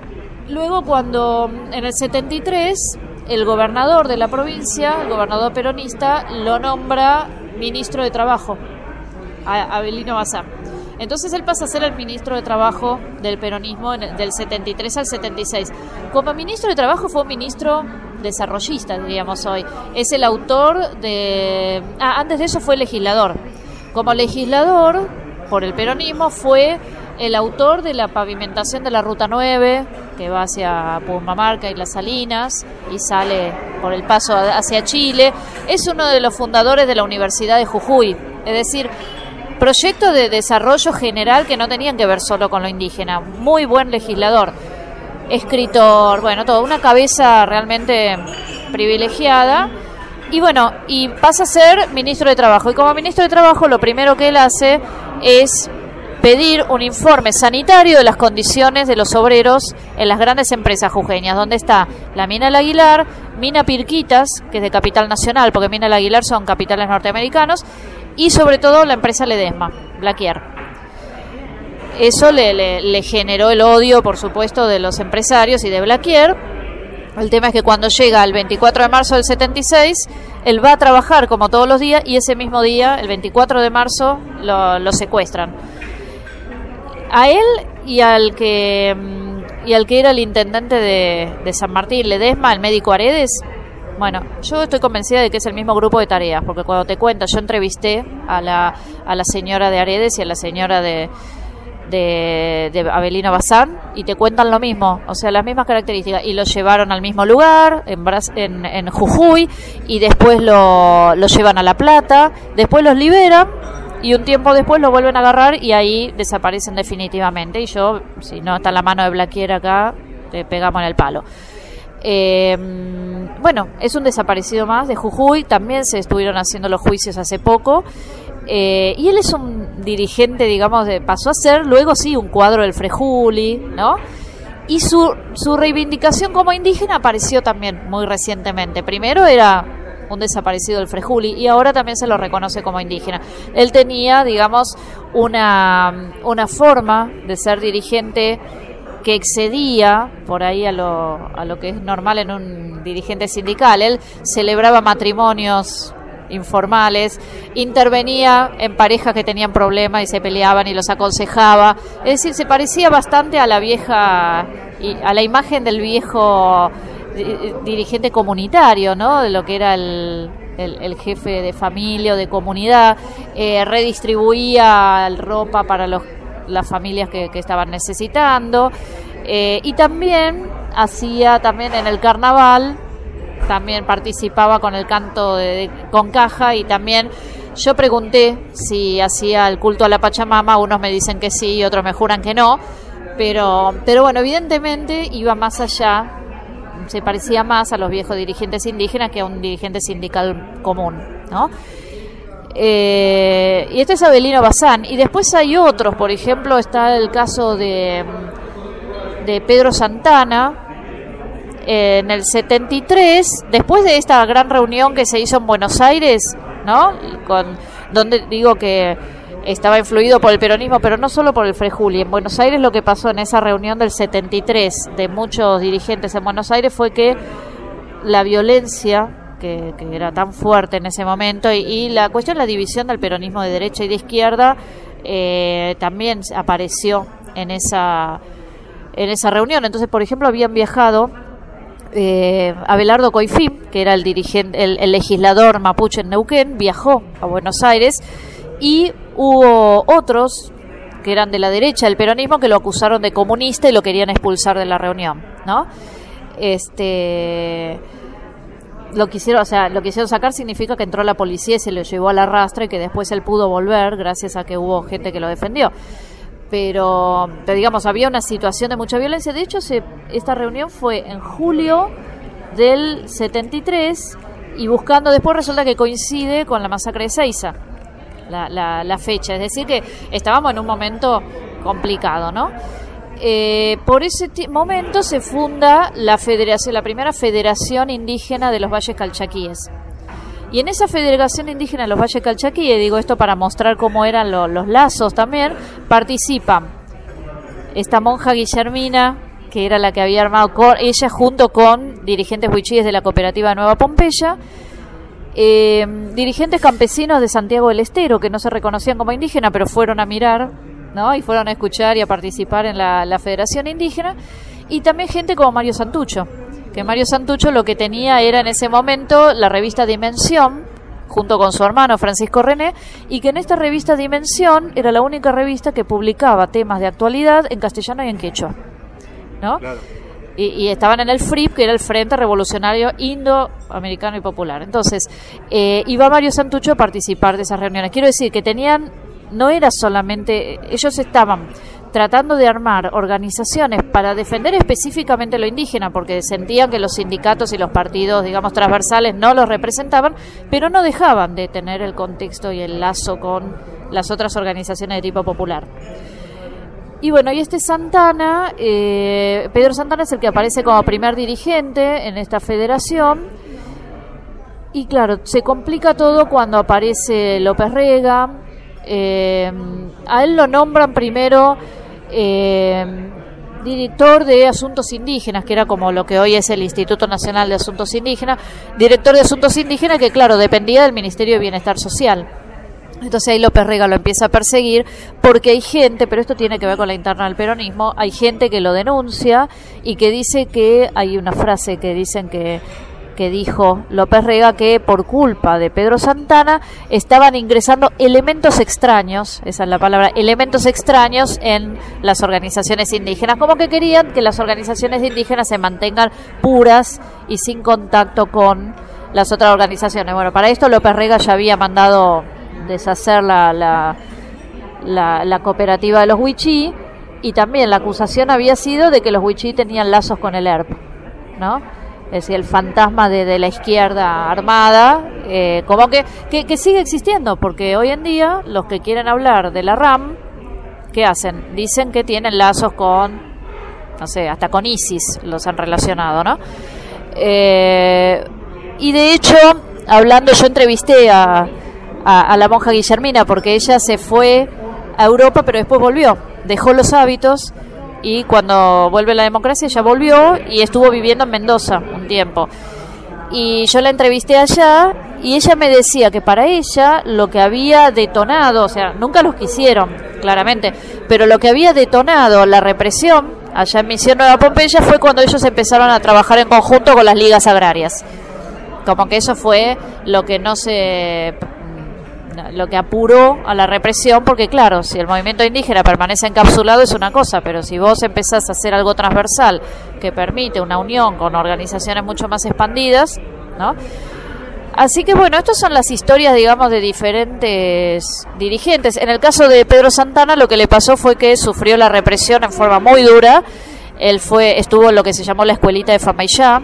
luego cuando en el setenta y tres el gobernador de la provincia, el gobernador peronista, lo nombra ministro de Trabajo, a Avelino Bazán. Entonces él pasa a ser el ministro de Trabajo del peronismo en el, del setenta y tres al setenta y seis. Como ministro de Trabajo fue un ministro desarrollista, diríamos hoy. Es el autor de... Ah, antes de eso fue legislador. Como legislador, por el peronismo, fue el autor de la pavimentación de la Ruta nueve, que va hacia Pumamarca y Las Salinas, y sale por el paso hacia Chile. Es uno de los fundadores de la Universidad de Jujuy. Es decir, proyectos de desarrollo general que no tenían que ver solo con lo indígena. Muy buen legislador, escritor, bueno, todo, una cabeza realmente privilegiada. Y bueno, y pasa a ser ministro de Trabajo. Y como ministro de Trabajo, lo primero que él hace es pedir un informe sanitario de las condiciones de los obreros en las grandes empresas jujeñas, donde está la Mina El Aguilar, Mina Pirquitas, que es de capital nacional, porque Mina El Aguilar son capitales norteamericanos, y sobre todo la empresa Ledesma, Blaquier. Eso le, le, le generó el odio, por supuesto, de los empresarios y de Blaquier. El tema es que cuando llega el veinticuatro de marzo del setenta y seis, él va a trabajar como todos los días, y ese mismo día, el veinticuatro de marzo, lo, lo secuestran. A él y al que y al que era el intendente de, de San Martín, Ledesma, el médico Aredes. Bueno, yo estoy convencida de que es el mismo grupo de tareas, porque cuando te cuento, yo entrevisté a la a la señora de Aredes y a la señora de de, de Avelino Bazán, y te cuentan lo mismo, o sea, las mismas características, y lo llevaron al mismo lugar, en, en, en Jujuy, y después lo, lo llevan a La Plata, después los liberan, y un tiempo después lo vuelven a agarrar, y ahí desaparecen definitivamente. Y yo, si no está la mano de Blaquier acá, te pegamos en el palo. Eh, bueno, es un desaparecido más de Jujuy. También se estuvieron haciendo los juicios hace poco, eh, y él es un dirigente, digamos, de, pasó a ser luego sí un cuadro del Frejuli, ¿no? Y su, su reivindicación como indígena apareció también muy recientemente. Primero era un desaparecido del Frejuli, y ahora también se lo reconoce como indígena. Él tenía, digamos, una, una forma de ser dirigente que excedía por ahí a lo, a lo que es normal en un dirigente sindical. Él celebraba matrimonios informales, intervenía en parejas que tenían problemas y se peleaban y los aconsejaba. Es decir, se parecía bastante a la vieja, a la imagen del viejo dirigente comunitario, ¿no? De lo que era el, el, el jefe de familia o de comunidad. Eh, redistribuía ropa para los, las familias que, que estaban necesitando, eh, y también hacía también en el carnaval, también participaba con el canto de, de, con caja, y también yo pregunté si hacía el culto a la Pachamama. Unos me dicen que sí y otros me juran que no, pero, pero bueno, evidentemente iba más allá, se parecía más a los viejos dirigentes indígenas que a un dirigente sindical común, ¿no? Eh, y este es Avelino Bazán. Y después hay otros, por ejemplo, está el caso de, de Pedro Santana. Eh, en el setenta y tres, después de esta gran reunión que se hizo en Buenos Aires, ¿no? Con, donde digo que estaba influido por el peronismo, pero no solo por el Frejuli. En Buenos Aires lo que pasó en esa reunión del setenta y tres de muchos dirigentes en Buenos Aires fue que la violencia que, que era tan fuerte en ese momento, y, y la cuestión de la división del peronismo de derecha y de izquierda eh, también apareció en esa, en esa reunión. Entonces, por ejemplo, habían viajado Eh, Abelardo Coifín, que era el dirigente, el, el legislador mapuche en Neuquén, viajó a Buenos Aires, y hubo otros que eran de la derecha del peronismo que lo acusaron de comunista y lo querían expulsar de la reunión, ¿no? Este, lo quisieron, o sea, lo quisieron sacar. Significa que entró la policía y se lo llevó a la rastra, y que después él pudo volver gracias a que hubo gente que lo defendió. Pero, pero digamos, había una situación de mucha violencia. De hecho, se, esta reunión fue en julio del setenta y tres, y buscando después resulta que coincide con la masacre de Seiza, la, la, la fecha. Es decir, que estábamos en un momento complicado, ¿no? Eh, por ese t- momento se funda la federación, la primera Federación Indígena de los Valles Calchaquíes. Y en esa Federación Indígena de los Valles Calchaquíes, digo esto para mostrar cómo eran lo, los lazos también, participan esta monja Guillermina, que que era la que había armado con, ella junto con dirigentes huichíes de la cooperativa Nueva Pompeya, eh, dirigentes campesinos de Santiago del Estero, que no se reconocían como indígenas, pero fueron a mirar, ¿no? Y fueron a escuchar y a participar en la, la Federación Indígena, y también gente como Mario Santucho, que Mario Santucho lo que tenía era en ese momento la revista Dimensión, junto con su hermano Francisco René, y que en esta revista Dimensión era la única revista que publicaba temas de actualidad en castellano y en quechua, ¿no? Claro. Y, y estaban en el F R I P, que era el Frente Revolucionario Indoamericano y Popular. Entonces, eh, iba Mario Santucho a participar de esas reuniones. Quiero decir que tenían, no era solamente, ellos estaban tratando de armar organizaciones para defender específicamente lo indígena, porque sentían que los sindicatos y los partidos, digamos, transversales no los representaban, pero no dejaban de tener el contexto y el lazo con las otras organizaciones de tipo popular. Y bueno, y este Santana, eh, Pedro Santana es el que aparece como primer dirigente en esta federación, y claro, se complica todo cuando aparece López Rega. Eh, a él lo nombran primero eh, director de Asuntos Indígenas, que era como lo que hoy es el Instituto Nacional de Asuntos Indígenas, director de Asuntos Indígenas que claro, dependía del Ministerio de Bienestar Social. Entonces ahí López Rega lo empieza a perseguir porque hay gente, pero esto tiene que ver con la interna del peronismo, hay gente que lo denuncia y que dice que, hay una frase que dicen que que dijo López Rega, que por culpa de Pedro Santana estaban ingresando elementos extraños, esa es la palabra, elementos extraños en las organizaciones indígenas, como que querían que las organizaciones indígenas se mantengan puras y sin contacto con las otras organizaciones. Bueno, para esto López Rega ya había mandado deshacer la, la, la, la cooperativa de los huichí, y también la acusación había sido de que los huichí tenían lazos con el E R P, ¿no? Es decir, el fantasma de, de la izquierda armada, eh, como que, que, que sigue existiendo, porque hoy en día los que quieren hablar de la RAM, ¿qué hacen? Dicen que tienen lazos con, no sé, hasta con ISIS los han relacionado, ¿no? Eh, y de hecho, hablando, yo entrevisté a, a, a la monja Guillermina, porque ella se fue a Europa, pero después volvió, dejó los hábitos, y cuando vuelve la democracia ella volvió y estuvo viviendo en Mendoza un tiempo. Y yo la entrevisté allá y ella me decía que para ella lo que había detonado, o sea, nunca los quisieron, claramente, pero lo que había detonado la represión allá en Misión Nueva Pompeya fue cuando ellos empezaron a trabajar en conjunto con las ligas agrarias. Como que eso fue lo que no se... lo que apuró a la represión, porque claro, si el movimiento indígena permanece encapsulado es una cosa, pero si vos empezás a hacer algo transversal que permite una unión con organizaciones mucho más expandidas, ¿no? Así que bueno, estas son las historias, digamos, de diferentes dirigentes. En el caso de Pedro Santana, lo que le pasó fue que sufrió la represión en forma muy dura. Él fue, estuvo en lo que se llamó la escuelita de Famaillá,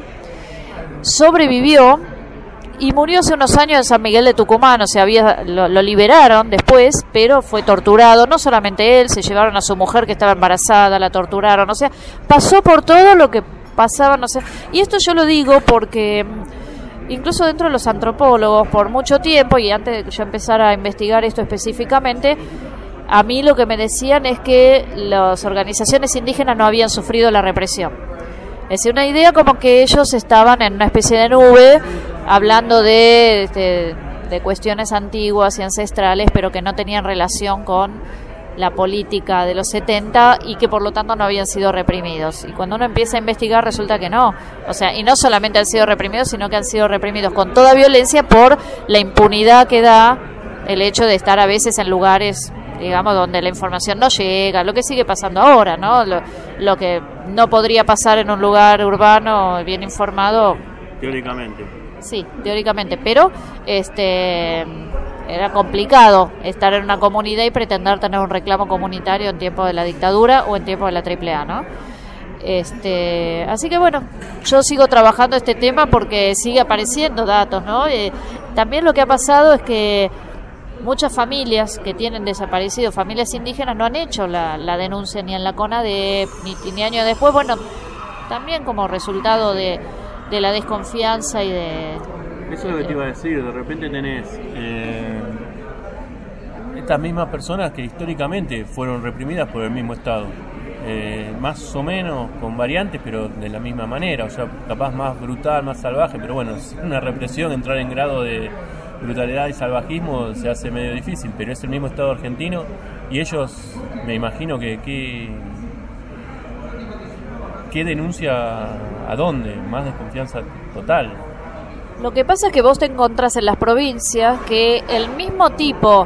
sobrevivió y murió hace unos años en San Miguel de Tucumán. O sea, había, lo, lo liberaron después, pero fue torturado, no solamente él, se llevaron a su mujer que estaba embarazada, la torturaron, o sea, pasó por todo lo que pasaba, no sé. Y esto yo lo digo porque incluso dentro de los antropólogos, por mucho tiempo, y antes de que yo empezara a investigar esto específicamente, a mí lo que me decían es que las organizaciones indígenas no habían sufrido la represión. Es decir, una idea como que ellos estaban en una especie de nube, hablando de, de, de cuestiones antiguas y ancestrales, pero que no tenían relación con la política de los setenta y que por lo tanto no habían sido reprimidos. Y cuando uno empieza a investigar resulta que no. O sea, y no solamente han sido reprimidos, sino que han sido reprimidos con toda violencia por la impunidad que da el hecho de estar a veces en lugares, digamos, donde la información no llega, lo que sigue pasando ahora, ¿no? Lo, lo que no podría pasar en un lugar urbano bien informado. Teóricamente. Sí, teóricamente, pero este era complicado estar en una comunidad y pretender tener un reclamo comunitario en tiempo de la dictadura o en tiempo de la triple A, ¿no? Este, así que bueno, yo sigo trabajando este tema porque sigue apareciendo datos, ¿no? Eh, también lo que ha pasado es que muchas familias que tienen desaparecidos, familias indígenas, no han hecho la, la denuncia ni en la CONADEP ni, ni años después. Bueno, también como resultado de, de la desconfianza y de... Eso es lo que te iba a decir, de repente tenés eh, estas mismas personas que históricamente fueron reprimidas por el mismo Estado. eh, más o menos con variantes, pero de la misma manera, o sea, capaz más brutal, más salvaje, pero bueno, es una represión, entrar en grado de brutalidad y salvajismo se hace medio difícil, pero es el mismo Estado argentino y ellos, me imagino que... que ¿Qué denuncia a dónde? Más desconfianza total. Lo que pasa es que vos te encontrás en las provincias que el mismo tipo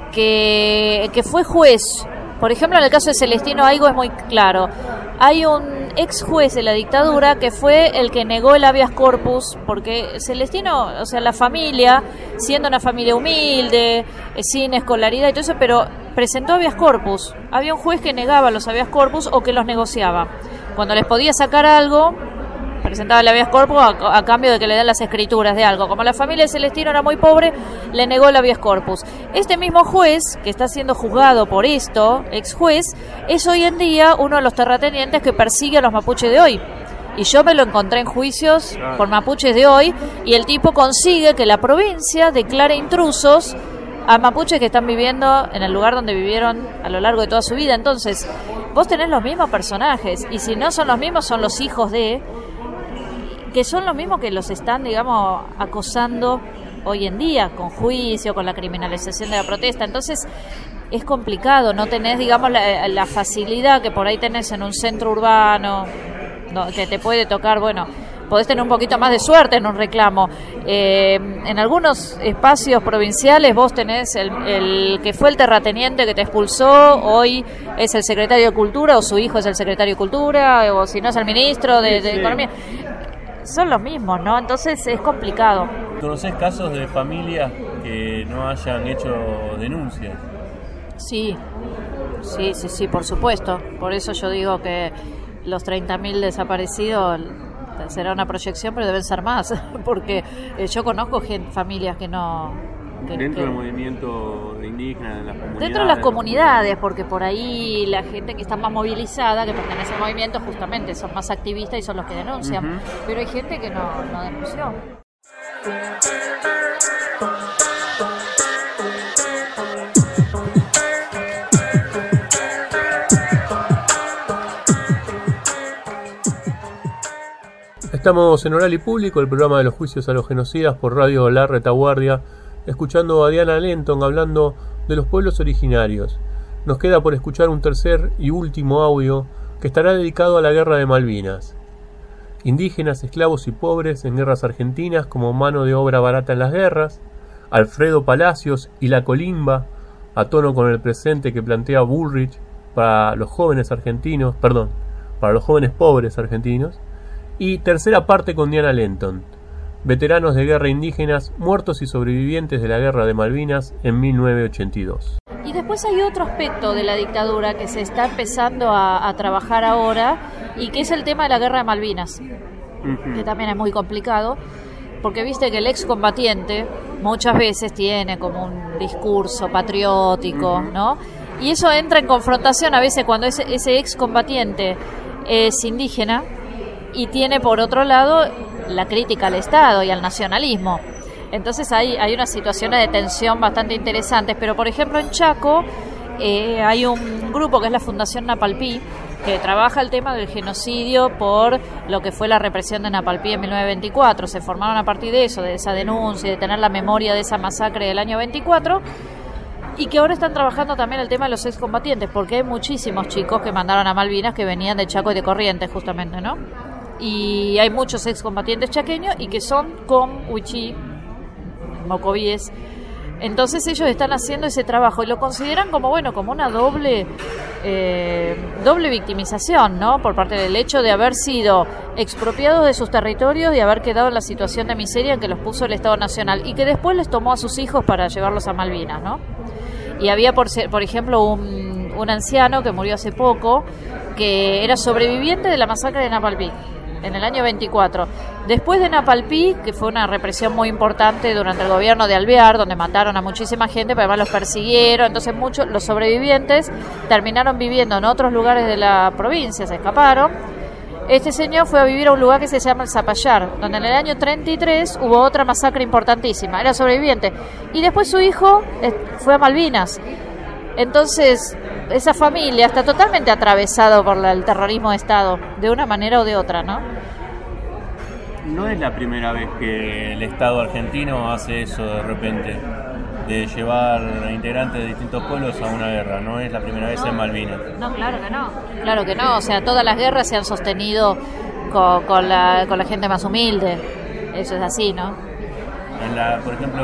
que, que fue juez, por ejemplo en el caso de Celestino Aigo es muy claro, hay un ex juez de la dictadura que fue el que negó el habeas corpus, porque Celestino, o sea, la familia, siendo una familia humilde, sin escolaridad y todo eso, pero presentó habeas corpus. Había un juez que negaba los habeas corpus o que los negociaba. Cuando les podía sacar algo, presentaba el habeas corpus a, a cambio de que le den las escrituras de algo. Como la familia de Celestino era muy pobre, le negó el habeas corpus. Este mismo juez, que está siendo juzgado por esto, ex juez, es hoy en día uno de los terratenientes que persigue a los mapuches de hoy. Y yo me lo encontré en juicios por mapuches de hoy, y el tipo consigue que la provincia declare intrusos a mapuches que están viviendo en el lugar donde vivieron a lo largo de toda su vida. Entonces, vos tenés los mismos personajes, y si no son los mismos, son los hijos de... que son los mismos que los están, digamos, acosando hoy en día, con juicio, con la criminalización de la protesta. Entonces, es complicado, no tenés, digamos, la, la facilidad que por ahí tenés en un centro urbano, no, que te puede tocar, bueno, podés tener un poquito más de suerte en un reclamo. Eh, en algunos espacios provinciales vos tenés el, el que fue el terrateniente que te expulsó, hoy es el secretario de Cultura, o su hijo es el secretario de Cultura, o si no es el ministro de, de sí, Economía. Son los mismos, ¿no? Entonces es complicado. ¿Conocés casos de familias que no hayan hecho denuncias? Sí, sí, sí, sí, por supuesto. Por eso yo digo que los treinta mil desaparecidos será una proyección, pero deben ser más, porque eh, yo conozco gente, familias que no... Que, dentro que, del movimiento indígena, de las comunidades. Dentro de las comunidades, porque por ahí la gente que está más movilizada, que pertenece al movimiento, justamente son más activistas y son los que denuncian. Uh-huh. Pero hay gente que no, no denunció. Estamos en Oral y Público, el programa de los juicios a los genocidas por Radio La Retaguardia, escuchando a Diana Lenton hablando de los pueblos originarios. Nos queda por escuchar un tercer y último audio que estará dedicado a la Guerra de Malvinas. Indígenas, esclavos y pobres en guerras argentinas como mano de obra barata en las guerras, Alfredo Palacios y la colimba, a tono con el presente que plantea Bullrich para los jóvenes argentinos, perdón, para los jóvenes pobres argentinos. Y tercera parte con Diana Lenton, veteranos de guerra indígenas, muertos y sobrevivientes de la Guerra de Malvinas en mil novecientos ochenta y dos. Y después hay otro aspecto de la dictadura que se está empezando a, a trabajar ahora, y que es el tema de la Guerra de Malvinas, uh-huh. que también es muy complicado, porque viste que el excombatiente muchas veces tiene como un discurso patriótico, uh-huh. ¿no? Y eso entra en confrontación a veces cuando ese, ese excombatiente es indígena, y tiene por otro lado la crítica al Estado y al nacionalismo. Entonces hay, hay unas situaciones de tensión bastante interesantes, pero por ejemplo en Chaco eh, hay un grupo que es la Fundación Napalpí, que trabaja el tema del genocidio por lo que fue la represión de Napalpí en mil novecientos veinticuatro. Se formaron a partir de eso, de esa denuncia, de tener la memoria de esa masacre del año veinticuatro, y que ahora están trabajando también el tema de los excombatientes, porque hay muchísimos chicos que mandaron a Malvinas que venían de Chaco y de Corrientes justamente, ¿no? Y hay muchos excombatientes chaqueños y que son con Huichí, mocovíes. Entonces ellos están haciendo ese trabajo y lo consideran como, bueno, como una doble eh, doble victimización, ¿no? Por parte del hecho de haber sido expropiados de sus territorios y haber quedado en la situación de miseria en que los puso el Estado Nacional, y que después les tomó a sus hijos para llevarlos a Malvinas, ¿no? Y había, por, por ejemplo, un, un anciano que murió hace poco, que era sobreviviente de la masacre de Napalpí en el año veinticuatro. Después de Napalpí, que fue una represión muy importante durante el gobierno de Alvear, donde mataron a muchísima gente, pero además los persiguieron, entonces muchos, los sobrevivientes terminaron viviendo en otros lugares de la provincia, se escaparon. Este señor fue a vivir a un lugar que se llama el Zapallar, donde en el año treinta y tres hubo otra masacre importantísima, era sobreviviente. Y después su hijo fue a Malvinas. Entonces, esa familia está totalmente atravesado por la, el terrorismo de Estado, de una manera o de otra, ¿no? No es la primera vez que el Estado argentino hace eso de repente, de llevar integrantes de distintos pueblos a una guerra. No es la primera vez en Malvinas. No, claro que no. Claro que no. O sea, todas las guerras se han sostenido con, con, la, con la gente más humilde. Eso es así, ¿no? En la, por ejemplo,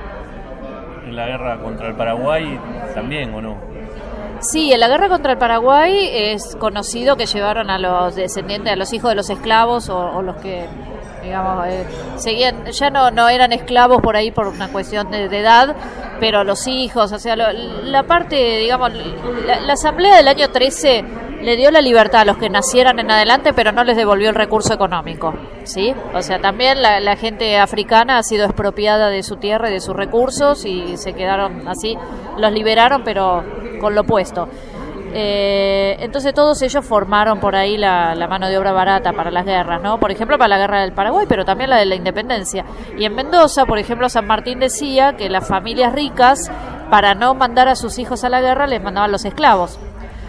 en la guerra contra el Paraguay también, ¿o no? Sí, en la guerra contra el Paraguay es conocido que llevaron a los descendientes, a los hijos de los esclavos o, o los que, digamos, eh, seguían, ya no, no eran esclavos por ahí por una cuestión de, de edad, pero los hijos, o sea, lo, la parte, digamos, la, la asamblea del año trece le dio la libertad a los que nacieran en adelante, pero no les devolvió el recurso económico, ¿sí? O sea, también la, la gente africana ha sido expropiada de su tierra y de sus recursos y se quedaron así, los liberaron, pero con lo opuesto. Eh, entonces todos ellos formaron por ahí la, la mano de obra barata para las guerras, ¿no? Por ejemplo, para la guerra del Paraguay, pero también la de la independencia. Y en Mendoza, por ejemplo, San Martín decía que las familias ricas, para no mandar a sus hijos a la guerra, les mandaban los esclavos.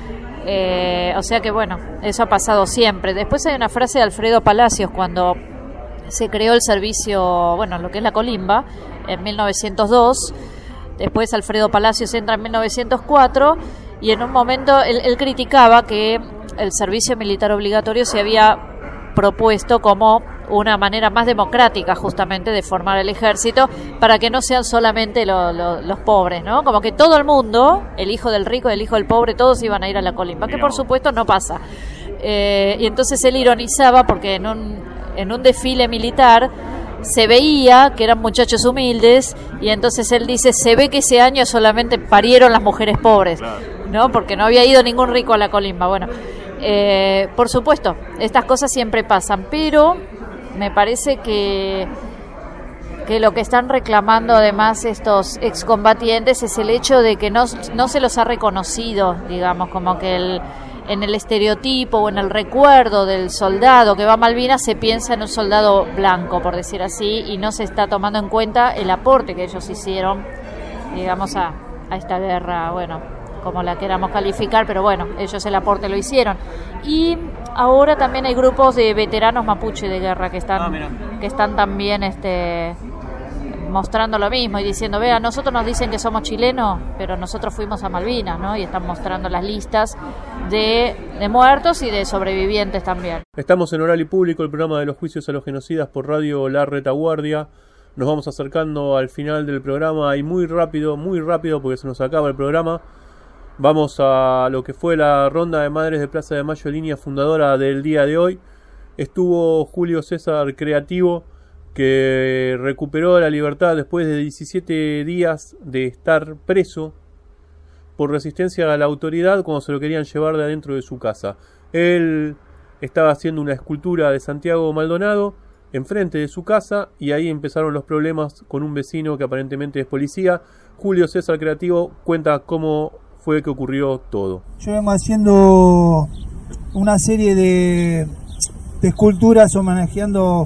Eh, o sea que bueno, eso ha pasado siempre. Después hay una frase de Alfredo Palacios cuando se creó el servicio, bueno, lo que es la colimba, en mil novecientos dos. Después Alfredo Palacios entra en mil novecientos cuatro y en un momento él, él criticaba que el servicio militar obligatorio se había propuesto como una manera más democrática justamente de formar el ejército para que no sean solamente lo, lo, los pobres, ¿no? Como que todo el mundo, el hijo del rico, el hijo del pobre, todos iban a ir a la colimba, que por supuesto no pasa. Eh, y entonces él ironizaba porque en un, en un desfile militar se veía que eran muchachos humildes y entonces él dice, se ve que ese año solamente parieron las mujeres pobres, ¿no? Porque no había ido ningún rico a la colimba. Bueno, eh, por supuesto, estas cosas siempre pasan, pero me parece que que lo que están reclamando además estos excombatientes es el hecho de que no, no se los ha reconocido, digamos, como que el en el estereotipo o en el recuerdo del soldado que va a Malvinas se piensa en un soldado blanco, por decir así, y no se está tomando en cuenta el aporte que ellos hicieron, digamos, a, a esta guerra, bueno, como la queramos calificar, pero bueno, ellos el aporte lo hicieron. Y ahora también hay grupos de veteranos mapuche de guerra que están, ah, que están también este mostrando lo mismo y diciendo, vea, nosotros nos dicen que somos chilenos, pero nosotros fuimos a Malvinas, ¿no? Y están mostrando las listas de, de muertos y de sobrevivientes también. Estamos en Oral y Público, el programa de los juicios a los genocidas por Radio La Retaguardia. Nos vamos acercando al final del programa y muy rápido, muy rápido porque se nos acaba el programa. Vamos a lo que fue la ronda de madres de Plaza de Mayo, línea fundadora del día de hoy. Estuvo Julio César Creativo, que recuperó la libertad después de diecisiete días de estar preso por resistencia a la autoridad cuando se lo querían llevar de adentro de su casa. Él estaba haciendo una escultura de Santiago Maldonado enfrente de su casa y ahí empezaron los problemas con un vecino que aparentemente es policía. Julio César Creativo cuenta cómo fue que ocurrió todo. Yo vengo haciendo una serie de, de esculturas homenajeando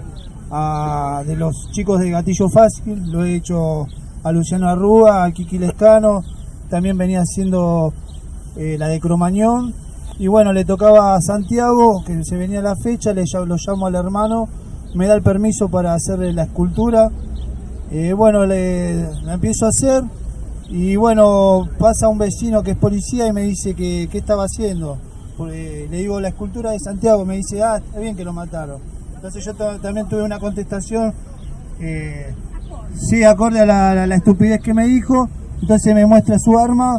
a de los chicos de Gatillo Fácil. Lo he hecho a Luciano Arrúa, a Kiki Lescano, también venía haciendo eh, la de Cromañón, y bueno, le tocaba a Santiago, que se venía la fecha, le lo llamo al hermano, me da el permiso para hacerle la escultura, eh, bueno, le, la empiezo a hacer, y bueno, pasa un vecino que es policía y me dice que qué estaba haciendo, porque le digo la escultura de Santiago, me dice, ah, está bien que lo mataron. Entonces yo t- también tuve una contestación, eh, sí, acorde a la, la, la estupidez que me dijo. Entonces me muestra su arma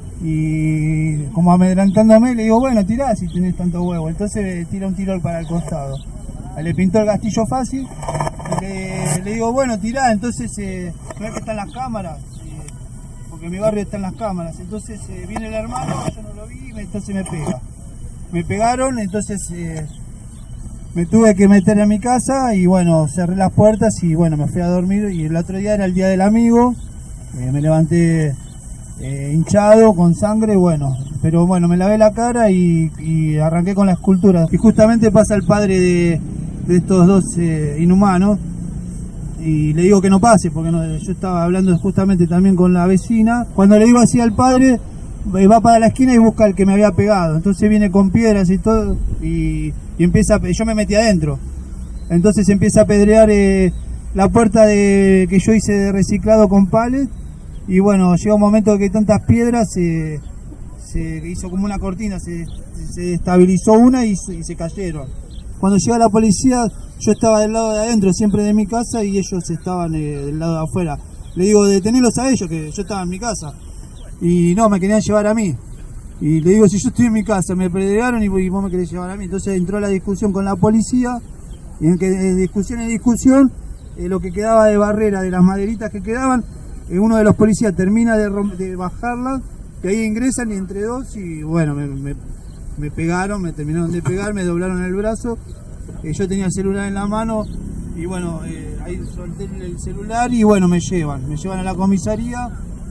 y como amedrentándome le digo, bueno, tirá si tenés tanto huevo. Entonces tira un tiro para el costado. Le pintó el Gatillo Fácil, le, le digo, bueno, tirá. Entonces, eh, creo que están las cámaras, eh, porque en mi barrio están las cámaras. Entonces eh, viene el hermano, yo no lo vi, entonces me pega. Me pegaron, entonces... Eh, me tuve que meter en mi casa y bueno, cerré las puertas y bueno, me fui a dormir. Y el otro día era el día del amigo, eh, me levanté eh, hinchado, con sangre, bueno, pero bueno, me lavé la cara y, y arranqué con la escultura. Y justamente pasa el padre de, de estos dos eh, inhumanos y le digo que no pase, porque no, yo estaba hablando justamente también con la vecina. Cuando le digo así al padre, va para la esquina y busca al que me había pegado. Entonces viene con piedras y todo y, y empieza, yo me metí adentro. Entonces empieza a apedrear eh, la puerta de, que yo hice de reciclado con palet. Y bueno, llega un momento que tantas piedras se, se hizo como una cortina, se, se estabilizó una y se, y se cayeron. Cuando llega la policía, yo estaba del lado de adentro, siempre de mi casa, y ellos estaban eh, del lado de afuera. Le digo, detenerlos a ellos, que yo estaba en mi casa. Y no, me querían llevar a mí. Y le digo, si yo estoy en mi casa, me apedrearon y, y vos me querés llevar a mí. Entonces entró la discusión con la policía, y en que de discusión en discusión, eh, lo que quedaba de barrera, de las maderitas que quedaban, eh, uno de los policías termina de, de bajarla, que ahí ingresan y entre dos, y bueno, me, me, me pegaron, me terminaron de pegar, me doblaron el brazo. Eh, yo tenía el celular en la mano, y bueno, eh, ahí solté el celular y bueno, me llevan, me llevan a la comisaría.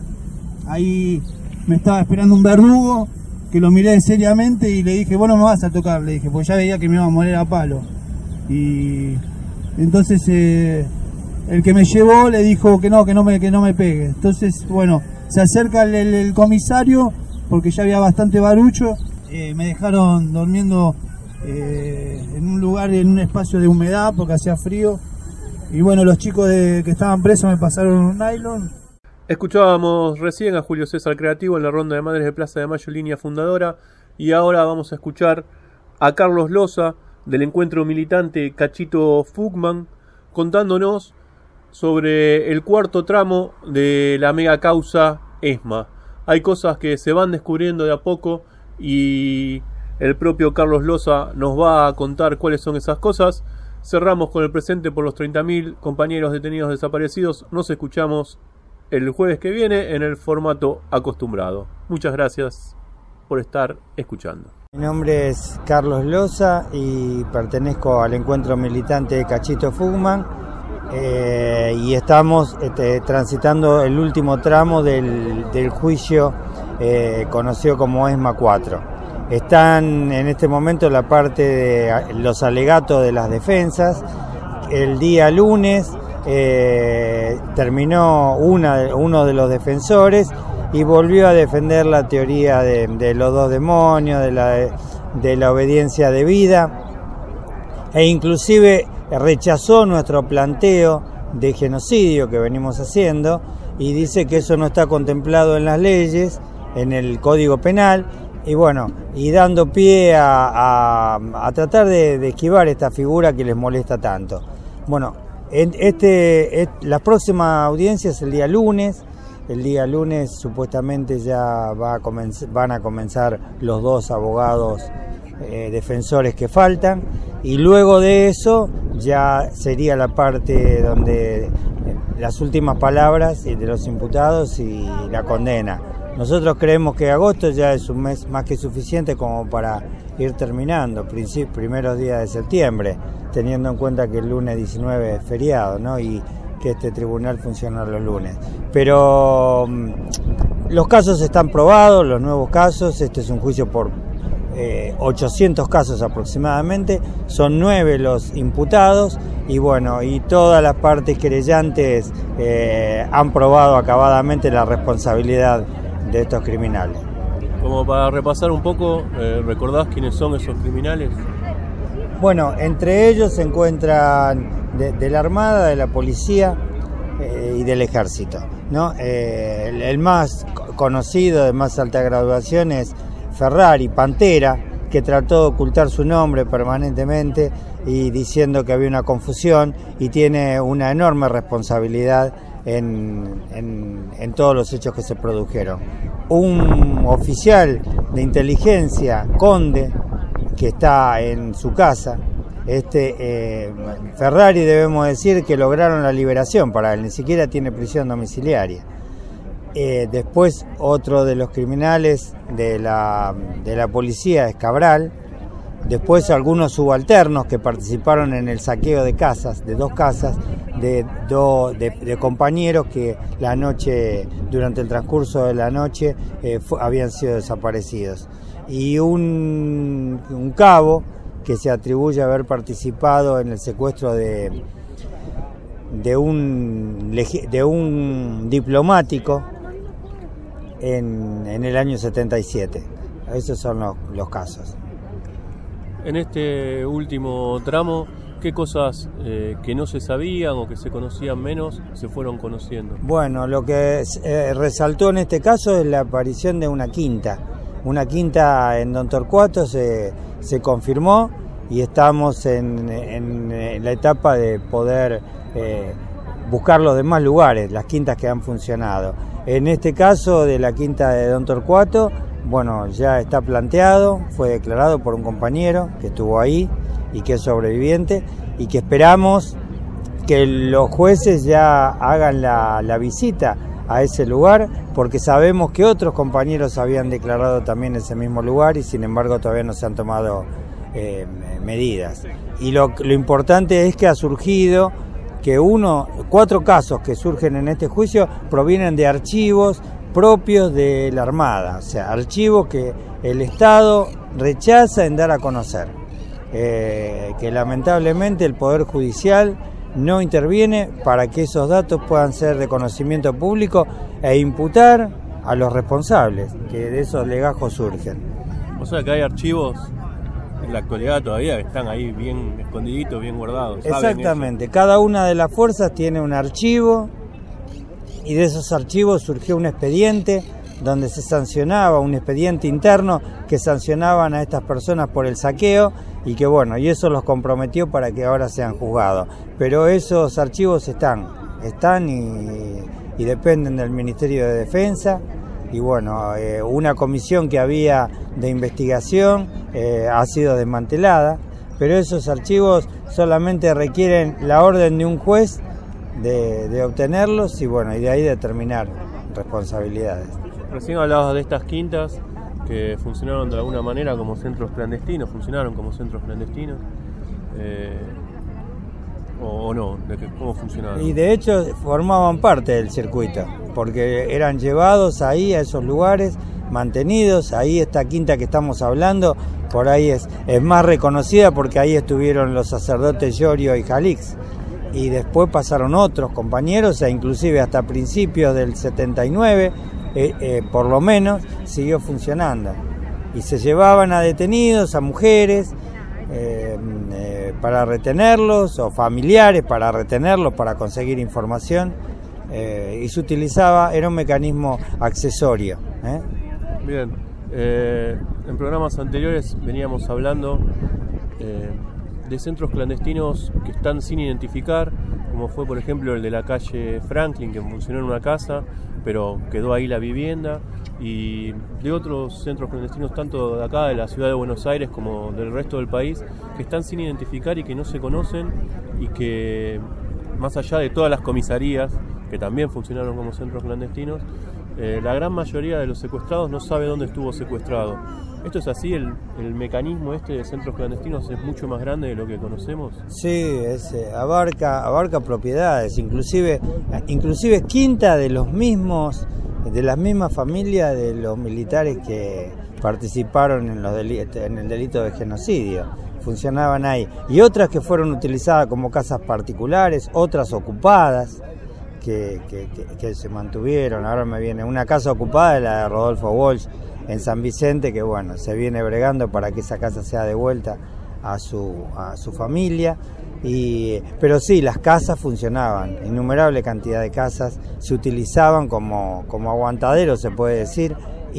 Ahí me estaba esperando un verdugo, que lo miré seriamente y le dije, vos no me vas a tocar, le dije, porque ya veía que me iba a morir a palo. Y entonces eh, el que me llevó le dijo que no, que no me, que no me pegue. Entonces, bueno, se acerca el, el, el comisario, porque ya había bastante barucho. Eh, me dejaron durmiendo eh, en un lugar, en un espacio de humedad, porque hacía frío. Y bueno, los chicos de, que estaban presos me pasaron un nylon. Escuchábamos recién a Julio César Creativo en la ronda de Madres de Plaza de Mayo, línea fundadora. Y ahora vamos a escuchar a Carlos Loza, del encuentro militante Cachito Fugman, contándonos sobre el cuarto tramo de la mega causa ESMA. Hay cosas que se van descubriendo de a poco y el propio Carlos Loza nos va a contar cuáles son esas cosas. Cerramos con el presente por los treinta mil compañeros detenidos desaparecidos. Nos escuchamos el jueves que viene en el formato acostumbrado. Muchas gracias por estar escuchando. Mi nombre es Carlos Loza y pertenezco al encuentro militante de Cachito Fugman eh, y estamos este, transitando el último tramo del, del juicio eh, conocido como ESMA cuatro. Están en este momento la parte de los alegatos de las defensas. El día lunes eh, terminó una, uno de los defensores y volvió a defender la teoría de, de los dos demonios, de la, de la obediencia debida, e inclusive rechazó nuestro planteo de genocidio que venimos haciendo y dice que eso no está contemplado en las leyes, en el Código Penal, y bueno, y dando pie a, a, a tratar de, de esquivar esta figura que les molesta tanto. Bueno, en este, este, la próxima audiencia es el día lunes. El día lunes supuestamente ya va a comenz- van a comenzar los dos abogados eh, defensores que faltan, y luego de eso ya sería la parte donde eh, las últimas palabras de los imputados y la condena. Nosotros creemos que agosto ya es un mes más que suficiente como para ir terminando, princip- primeros días de septiembre, teniendo en cuenta que el lunes diecinueve es feriado, ¿no? Y que este tribunal funciona los lunes. Pero um, los casos están probados, los nuevos casos. Este es un juicio por eh, ochocientos casos aproximadamente, son nueve los imputados y bueno, y todas las partes querellantes eh, han probado acabadamente la responsabilidad de estos criminales. Como para repasar un poco, eh, ¿recordás quiénes son esos criminales? Bueno, entre ellos se encuentran de, de la Armada, de la Policía eh, y del Ejército, ¿no? Eh, el, el más conocido, de más alta graduación, es Ferrari, Pantera, que trató de ocultar su nombre permanentemente y diciendo que había una confusión, y tiene una enorme responsabilidad en, en, en todos los hechos que se produjeron. Un oficial de inteligencia, Conde, que está en su casa, este eh, Ferrari, debemos decir que lograron la liberación para él, ni siquiera tiene prisión domiciliaria. Eh, después otro de los criminales de la, de la policía es Cabral. Después algunos subalternos que participaron en el saqueo de casas, de dos casas, de, do, de, de compañeros que la noche, durante el transcurso de la noche, eh, fu- habían sido desaparecidos. Y un, un cabo que se atribuye a haber participado en el secuestro de, de, un, de un diplomático en, en el año setenta y siete. Esos son los, los casos. En este último tramo, ¿qué cosas eh, que no se sabían o que se conocían menos se fueron conociendo? Bueno, lo que eh, resaltó en este caso es la aparición de una quinta. Una quinta en Don Torcuato se, se confirmó y estamos en, en, en la etapa de poder eh, buscar los demás lugares, las quintas que han funcionado. En este caso de la quinta de Don Torcuato, bueno, ya está planteado, fue declarado por un compañero que estuvo ahí y que es sobreviviente, y que esperamos que los jueces ya hagan la, la visita a ese lugar, porque sabemos que otros compañeros habían declarado también ese mismo lugar y sin embargo todavía no se han tomado eh, medidas. Y lo, lo importante es que ha surgido que uno, cuatro casos que surgen en este juicio provienen de archivos propios de la Armada, o sea, archivos que el Estado rechaza en dar a conocer, eh, que lamentablemente el Poder Judicial no interviene para que esos datos puedan ser de conocimiento público e imputar a los responsables, que de esos legajos surgen. O sea que hay archivos en la actualidad todavía que están ahí bien escondiditos, bien guardados. Exactamente, cada una de las fuerzas tiene un archivo y de esos archivos surgió un expediente donde se sancionaba, un expediente interno que sancionaban a estas personas por el saqueo y que bueno, y eso los comprometió para que ahora sean juzgados. Pero esos archivos están, están y, y dependen del Ministerio de Defensa. Y bueno, eh, una comisión que había de investigación eh, ha sido desmantelada, pero esos archivos solamente requieren la orden de un juez de, de obtenerlos y bueno, y de ahí determinar responsabilidades. Recién hablabas de estas quintas que funcionaron de alguna manera como centros clandestinos, funcionaron como centros clandestinos, eh, o, o no, de que, ¿cómo funcionaron? Y de hecho formaban parte del circuito, porque eran llevados ahí a esos lugares, mantenidos. Ahí esta quinta que estamos hablando, por ahí es, es más reconocida porque ahí estuvieron los sacerdotes Llorio y Jalix, y después pasaron otros compañeros e inclusive hasta principios del setenta y nueve, eh, eh, por lo menos, siguió funcionando. Y se llevaban a detenidos, a mujeres, eh, eh, para retenerlos, o familiares para retenerlos, para conseguir información, eh, y se utilizaba, era un mecanismo accesorio. ¿eh? Bien, eh, en programas anteriores veníamos hablando eh, de centros clandestinos que están sin identificar, como fue por ejemplo el de la calle Franklin, que funcionó en una casa, pero quedó ahí la vivienda, y de otros centros clandestinos tanto de acá, de la ciudad de Buenos Aires, como del resto del país, que están sin identificar y que no se conocen, y que más allá de todas las comisarías, que también funcionaron como centros clandestinos, eh, la gran mayoría de los secuestrados no sabe dónde estuvo secuestrado. ¿Esto es así? ¿El, el mecanismo este de centros clandestinos es mucho más grande de lo que conocemos? Sí, es, eh, abarca, abarca propiedades, inclusive, inclusive quinta de los mismos, de las mismas familias de los militares que participaron en, los delitos, en el delito de genocidio. Funcionaban ahí. Y otras que fueron utilizadas como casas particulares, otras ocupadas, que, que, que, que se mantuvieron. Ahora me viene una casa ocupada, la de Rodolfo Walsh, en San Vicente, que bueno, se viene bregando para que esa casa sea devuelta a su, a su familia. Y, pero sí, las casas funcionaban, innumerable cantidad de casas se utilizaban como, como aguantaderos, se puede decir,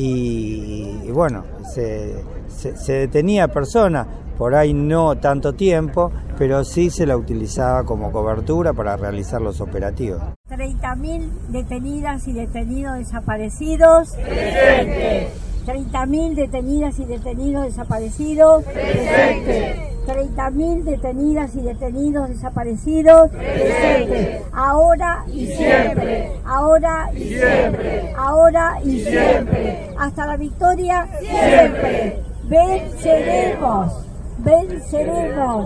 y, y bueno, se, se, se detenía personas, por ahí no tanto tiempo, pero sí se la utilizaba como cobertura para realizar los operativos. treinta mil detenidas y detenidos desaparecidos. Presente. treinta mil detenidas y detenidos desaparecidos. Presente. treinta mil detenidas y detenidos desaparecidos. Presente. Ahora y siempre. Ahora y siempre. Ahora y siempre. Hasta la victoria siempre. Venceremos. Venceremos.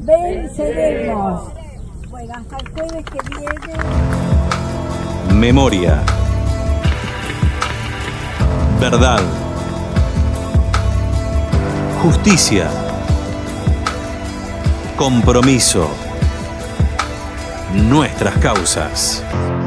Venceremos. Bueno, hasta el jueves que viene. Memoria. Verdad. Justicia. Compromiso. Nuestras causas.